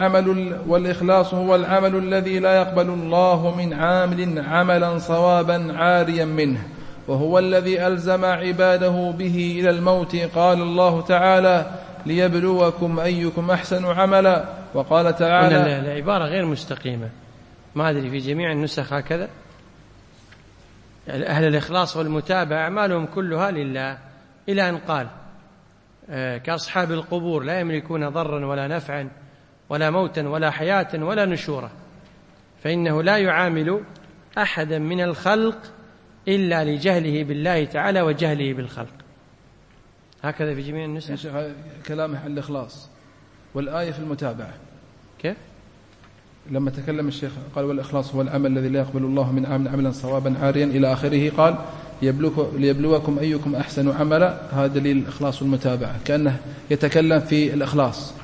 هو العمل الذي لا يقبل الله من عامل عملا صوابا عاريا منه، وهو الذي ألزم عباده به إلى الموت. قال الله تعالى: ليبلوكم أيكم أحسن عملا. وقال تعالى: العبارة غير مستقيمة، ما أدري في جميع النسخ هكذا. أهل الإخلاص والمتابعة أعمالهم كلها لله، إلى أن قال: كأصحاب القبور لا يملكون ضرا ولا نفعا ولا موتا ولا حياة ولا نشورا، فإنه لا يعامل أحدا من الخلق إلا لجهله بالله تعالى وجهله بالخلق. هكذا في جميع النسخ. كلامه عن الإخلاص والآية في المتابعة. كيف؟ لما تكلم الشيخ قال: والإخلاص هو العمل الذي لا يقبل الله من عملا صوابا عاريا إلى آخره، قال: ليبلوكم أيكم أحسن عملا. هذا دليل الإخلاص والمتابعة، كأنه يتكلم في الإخلاص.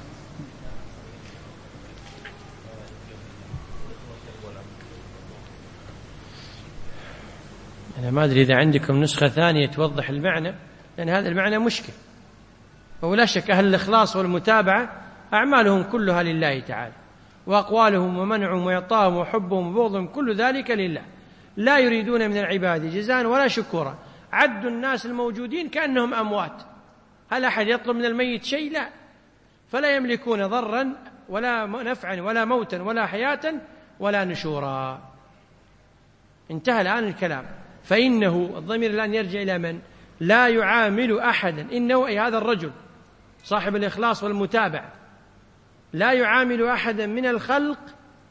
أنا ما أدري إذا عندكم نسخة ثانية توضح المعنى، لأن هذا المعنى مشكل. ولا شك أهل الإخلاص والمتابعة أعمالهم كلها لله تعالى، وأقوالهم ومنعهم وإعطاهم وحبهم وبغضهم كل ذلك لله، لا يريدون من العباد جزاء ولا شكورا. عد الناس الموجودين كأنهم أموات، هل أحد يطلب من الميت شيء؟ لا. فلا يملكون ضرا ولا نفعا ولا موتا ولا حياة ولا نشورا. انتهى الآن الكلام. فإنه الضمير الآن يرجع إلى من؟ لا يعامل أحدا، إنه أي هذا الرجل صاحب الإخلاص والمتابعة لا يعامل أحدا من الخلق.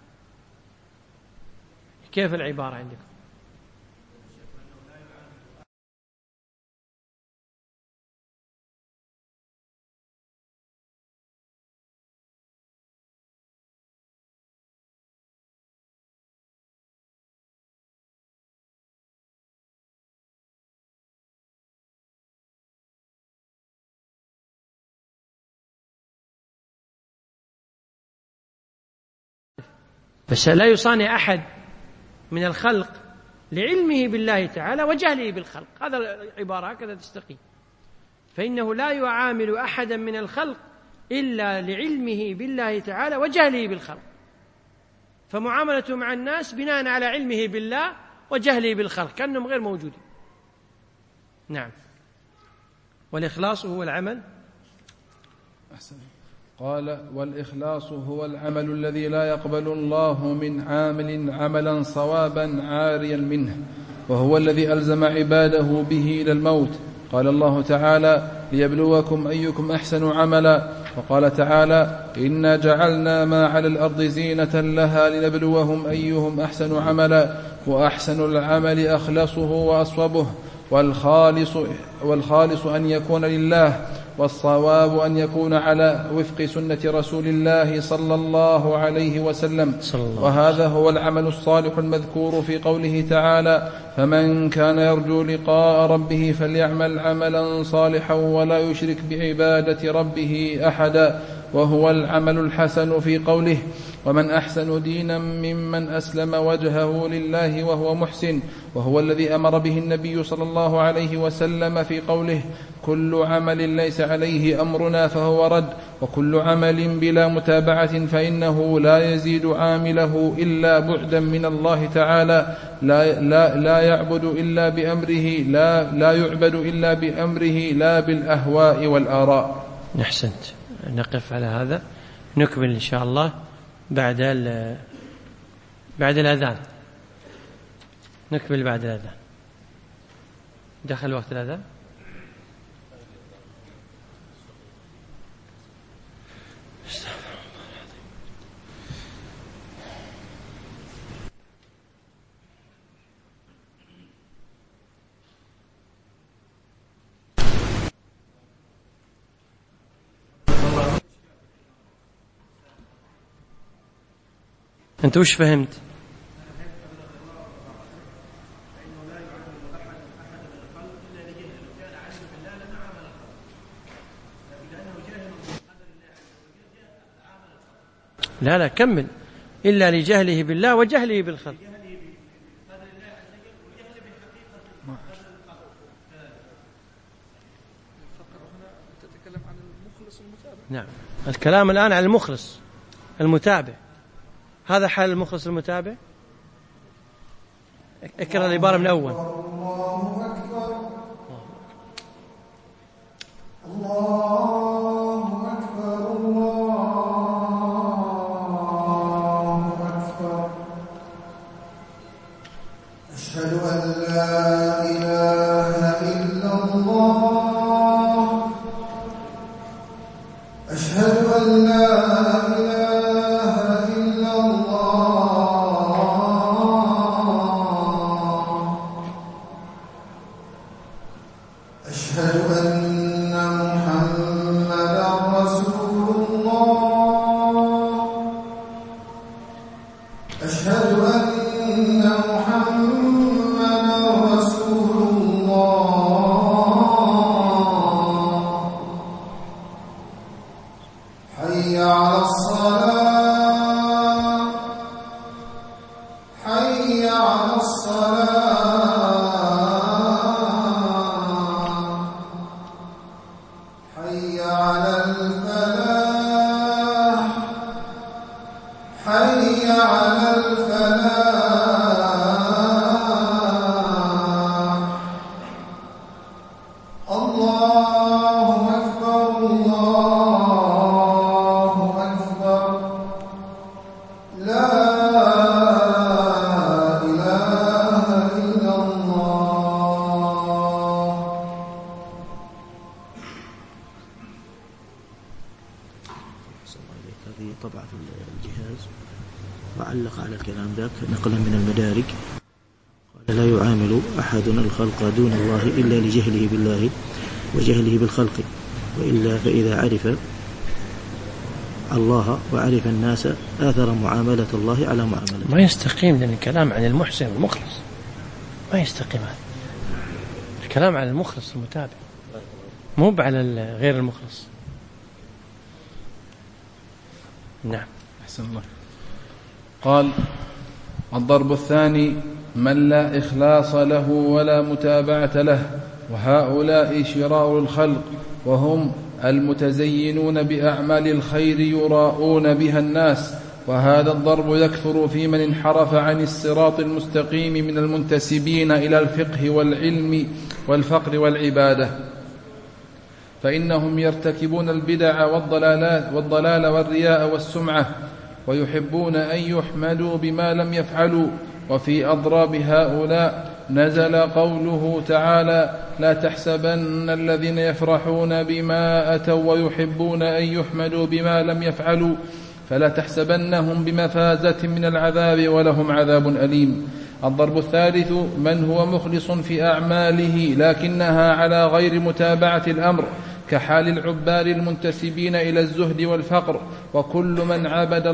كيف العبارة عندكم؟ بس لا يصانع أحد من الخلق لعلمه بالله تعالى وجهله بالخلق، هذا العبارة هكذا تستقيم. فإنه لا يعامل أحدا من الخلق إلا لعلمه بالله تعالى وجهله بالخلق، فمعاملته مع الناس بناء على علمه بالله وجهله بالخلق، كأنهم غير موجودين. نعم. والإخلاص هو العمل. أحسن. قال: والإخلاص هو العمل الذي لا يقبل الله من عامل عملا صوابا عاريا منه، وهو الذي ألزم عباده به إلى الموت. قال الله تعالى: ليبلوكم أيكم أحسن عملا. وقال تعالى: إنا جعلنا ما على الأرض زينة لها لنبلوهم أيهم أحسن عملا. وأحسن العمل أخلصه وأصوبه، والخالص أن يكون لله، والصواب أن يكون على وفق سنة رسول الله صلى الله عليه وسلم. وهذا هو العمل الصالح المذكور في قوله تعالى: فمن كان يرجو لقاء ربه فليعمل عملا صالحا ولا يشرك بعبادة ربه أحدا. وهو العمل الحسن في قوله: ومن أحسن دينا ممن أسلم وجهه لله وهو محسن. وهو الذي أمر به النبي صلى الله عليه وسلم في قوله: كل عمل ليس عليه أمرنا فهو رد. وكل عمل بلا متابعة فإنه لا يزيد عامله إلا بعدا من الله تعالى. لا يعبد إلا بأمره، لا يعبد إلا بأمره لا بالأهواء والآراء. أحسنت. نقف على هذا، نكمل إن شاء الله بعد الأذان. نكمل بعد الأذان. دخل وقت الأذان. أنت وش فهمت؟ لا كمل. إلا لجهله بالله وجهله بالخلق. نعم، الكلام الآن عن المخلص المتابع. هذا حال المخلص المتابع. اقرأ العبارة من أول. الله أكبر الله أكبر الله أكبر. أشهد أن لا إله إلا الله. أشهد أن لا الخلق دون الله إلا لجهله بالله وجهله بالخلق، وإلا فإذا عرف الله وعرف الناس آثر معاملة الله على معاملته. ما يستقيم، لأن الكلام عن المحسن والمخلص ما يستقيم. هذا الكلام عن المخلص المتابع، مو على غير المخلص. نعم. أحسن الله. قال: الضرب الثاني: من لا إخلاص له ولا متابعة له، وهؤلاء شرار الخلق، وهم المتزينون بأعمال الخير يراءون بها الناس. وهذا الضرب يكثر في من انحرف عن الصراط المستقيم من المنتسبين إلى الفقه والعلم والفقر والعبادة، فإنهم يرتكبون البدع والضلال والرياء والسمعة، ويحبون أن يحمدوا بما لم يفعلوا. وفي أضراب هؤلاء نزل قوله تعالى: لا تحسبن الذين يفرحون بما أتوا ويحبون أن يحمدوا بما لم يفعلوا، فلا تحسبنهم بمفازة من العذاب ولهم عذاب أليم. الضرب الثالث: من هو مخلص في أعماله لكنها على غير متابعة الأمر، كحال العباد المنتسبين إلى الزهد والفقر، وكل من عبد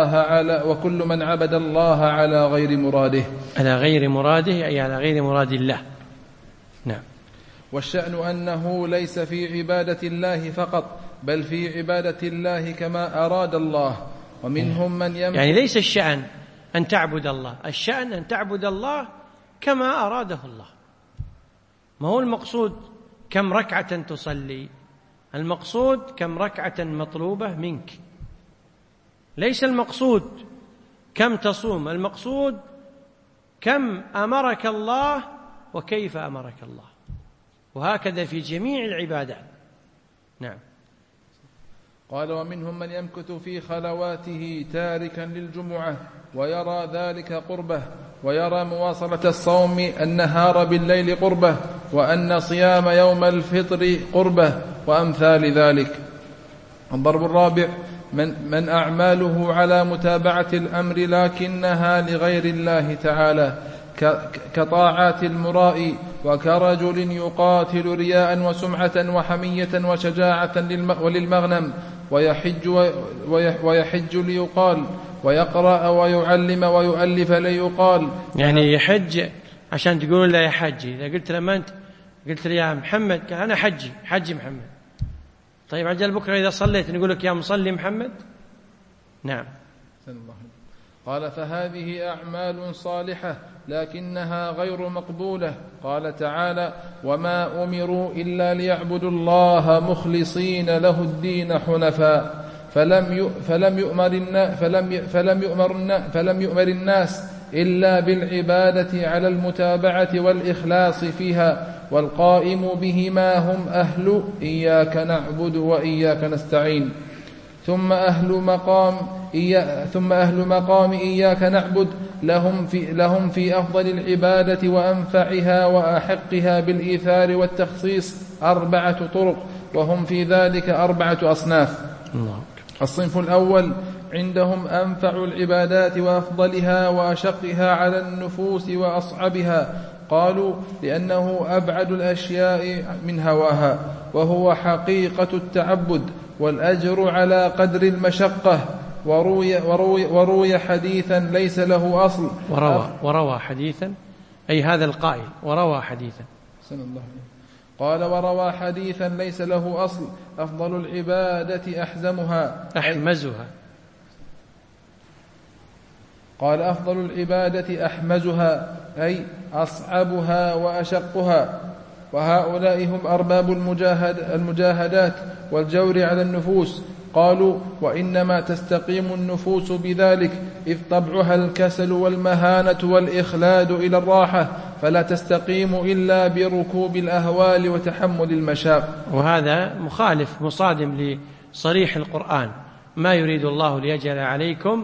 الله على غير مراده. على غير مراده أي على غير مراد الله. نعم. والشأن أنه ليس في عبادة الله فقط، بل في عبادة الله كما أراد الله. ومنهم من يعني ليس الشأن أن تعبد الله، الشأن أن تعبد الله كما أراده الله. ما هو المقصود كم ركعة تصلي، المقصود كم ركعة مطلوبة منك. ليس المقصود كم تصوم، المقصود كم أمرك الله وكيف أمرك الله، وهكذا في جميع العبادات. نعم. قال ومنهم من يمكث في خلواته تاركا للجمعة ويرى ذلك قربه، ويرى مواصلة الصوم النهار بالليل قربه، وأن صيام يوم الفطر قربه، وأمثال ذلك. الضرب الرابع: من أعماله على متابعة الأمر لكنها لغير الله تعالى، كطاعات المرائي، وكرجل يقاتل رياء وسمعة وحمية وشجاعة وللمغنم، ويحج ليقال، ويقرأ ويعلم ويؤلف ليقال. يعني يحج عشان تقولون لا يحج. إذا قلت لما أنت قلت لي يا محمد قال أنا حجي محمد، طيب عجل بكرة إذا صليت نقول لك يا مصلي محمد. نعم. قال فهذه أعمال صالحة لكنها غير مقبولة. قال تعالى: وما أمروا إلا ليعبدوا الله مخلصين له الدين حنفاء، فلم يؤمر الناس إلا بالعبادة على المتابعة والإخلاص فيها، والقائم بهما هم أهل إياك نعبد وإياك نستعين. ثم أهل مقام إياك نعبد لهم في أفضل العبادة وأنفعها وأحقها بالإيثار والتخصيص 4 طرق، وهم في ذلك 4 أصناف. الصنف الأول: عندهم أنفع العبادات وأفضلها وأشقها على النفوس وأصعبها. قالوا: لأنه أبعد الأشياء من هواها، وهو حقيقة التعبد، والأجر على قدر المشقة. وروي حديثا ليس له أصل. وروى حديثا أي هذا القائل وروى حديثا. قال: وروى حديثا ليس له أصل: أفضل العبادة أحمزها. قال: أفضل العبادة أحمزها أي أصعبها وأشقها. وهؤلاء هم أرباب المجاهدات والجور على النفوس. قالوا: وإنما تستقيم النفوس بذلك، إذ طبعها الكسل والمهانة والإخلاد إلى الراحة، فلا تستقيم إلا بركوب الأهوال وتحمل المشاق. وهذا مصادم لصريح القرآن: ما يريد الله ليجعل عليكم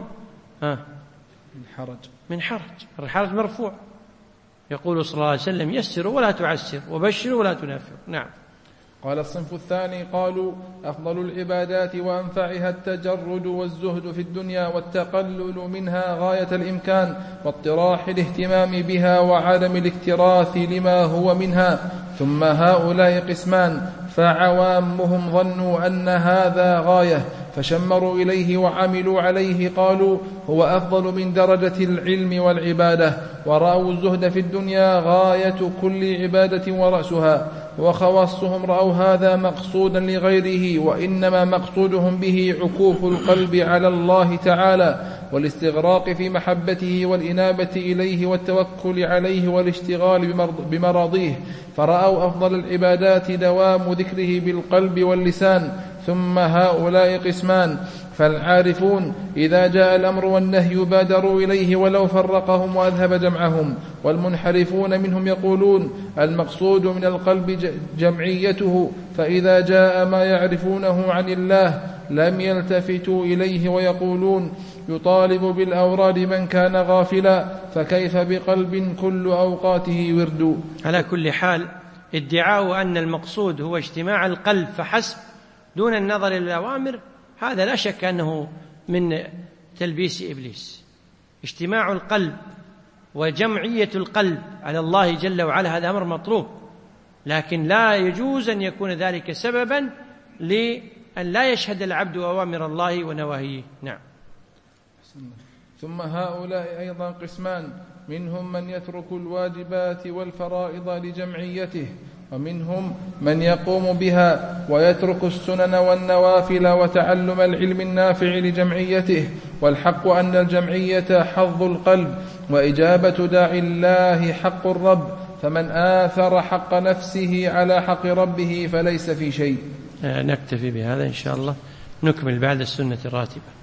من حرج. الحرج مرفوع. يقول صلى الله عليه وسلم: يسروا ولا تعسروا، وبشروا ولا تنفروا. نعم. قال الصنف الثاني: قالوا: أفضل العبادات وأنفعها التجرد والزهد في الدنيا، والتقلل منها غاية الإمكان، واطراح الاهتمام بها وعدم الاكتراث لما هو منها. ثم هؤلاء قسمان: فعوامهم ظنوا أن هذا غاية فشمروا إليه وعملوا عليه، قالوا: هو أفضل من درجة العلم والعبادة، ورأوا الزهد في الدنيا غاية كل عبادة ورأسها. وخواصهم رأوا هذا مقصودا لغيره، وإنما مقصودهم به عكوف القلب على الله تعالى، والاستغراق في محبته والإنابة إليه والتوكل عليه والاشتغال بمراضيه. فرأوا أفضل العبادات دوام ذكره بالقلب واللسان. ثم هؤلاء قسمان: فالعارفون إذا جاء الأمر والنهي بادروا إليه ولو فرقهم وأذهب جمعهم. والمنحرفون منهم يقولون: المقصود من القلب جمعيته، فإذا جاء ما يعرفونه عن الله لم يلتفتوا إليه، ويقولون: يطالب بالأوراد من كان غافلا، فكيف بقلب كل أوقاته ورد. على كل حال، ادعاء أن المقصود هو اجتماع القلب فحسب دون النظر إلى الأوامر، هذا لا شك أنه من تلبيس إبليس. اجتماع القلب وجمعية القلب على الله جل وعلا هذا أمر مطلوب، لكن لا يجوز أن يكون ذلك سببا لأن لا يشهد العبد أوامر الله ونواهيه. نعم. ثم هؤلاء أيضا قسمان: منهم من يترك الواجبات والفرائض لجمعيته، ومنهم من يقوم بها ويترك السنن والنوافل وتعلم العلم النافع لجمعيته. والحق أن الجمعية حظ القلب، وإجابة داعي الله حق الرب، فمن آثر حق نفسه على حق ربه فليس في شيء. نكتفي بهذا إن شاء الله، نكمل بعد السنة الراتبة.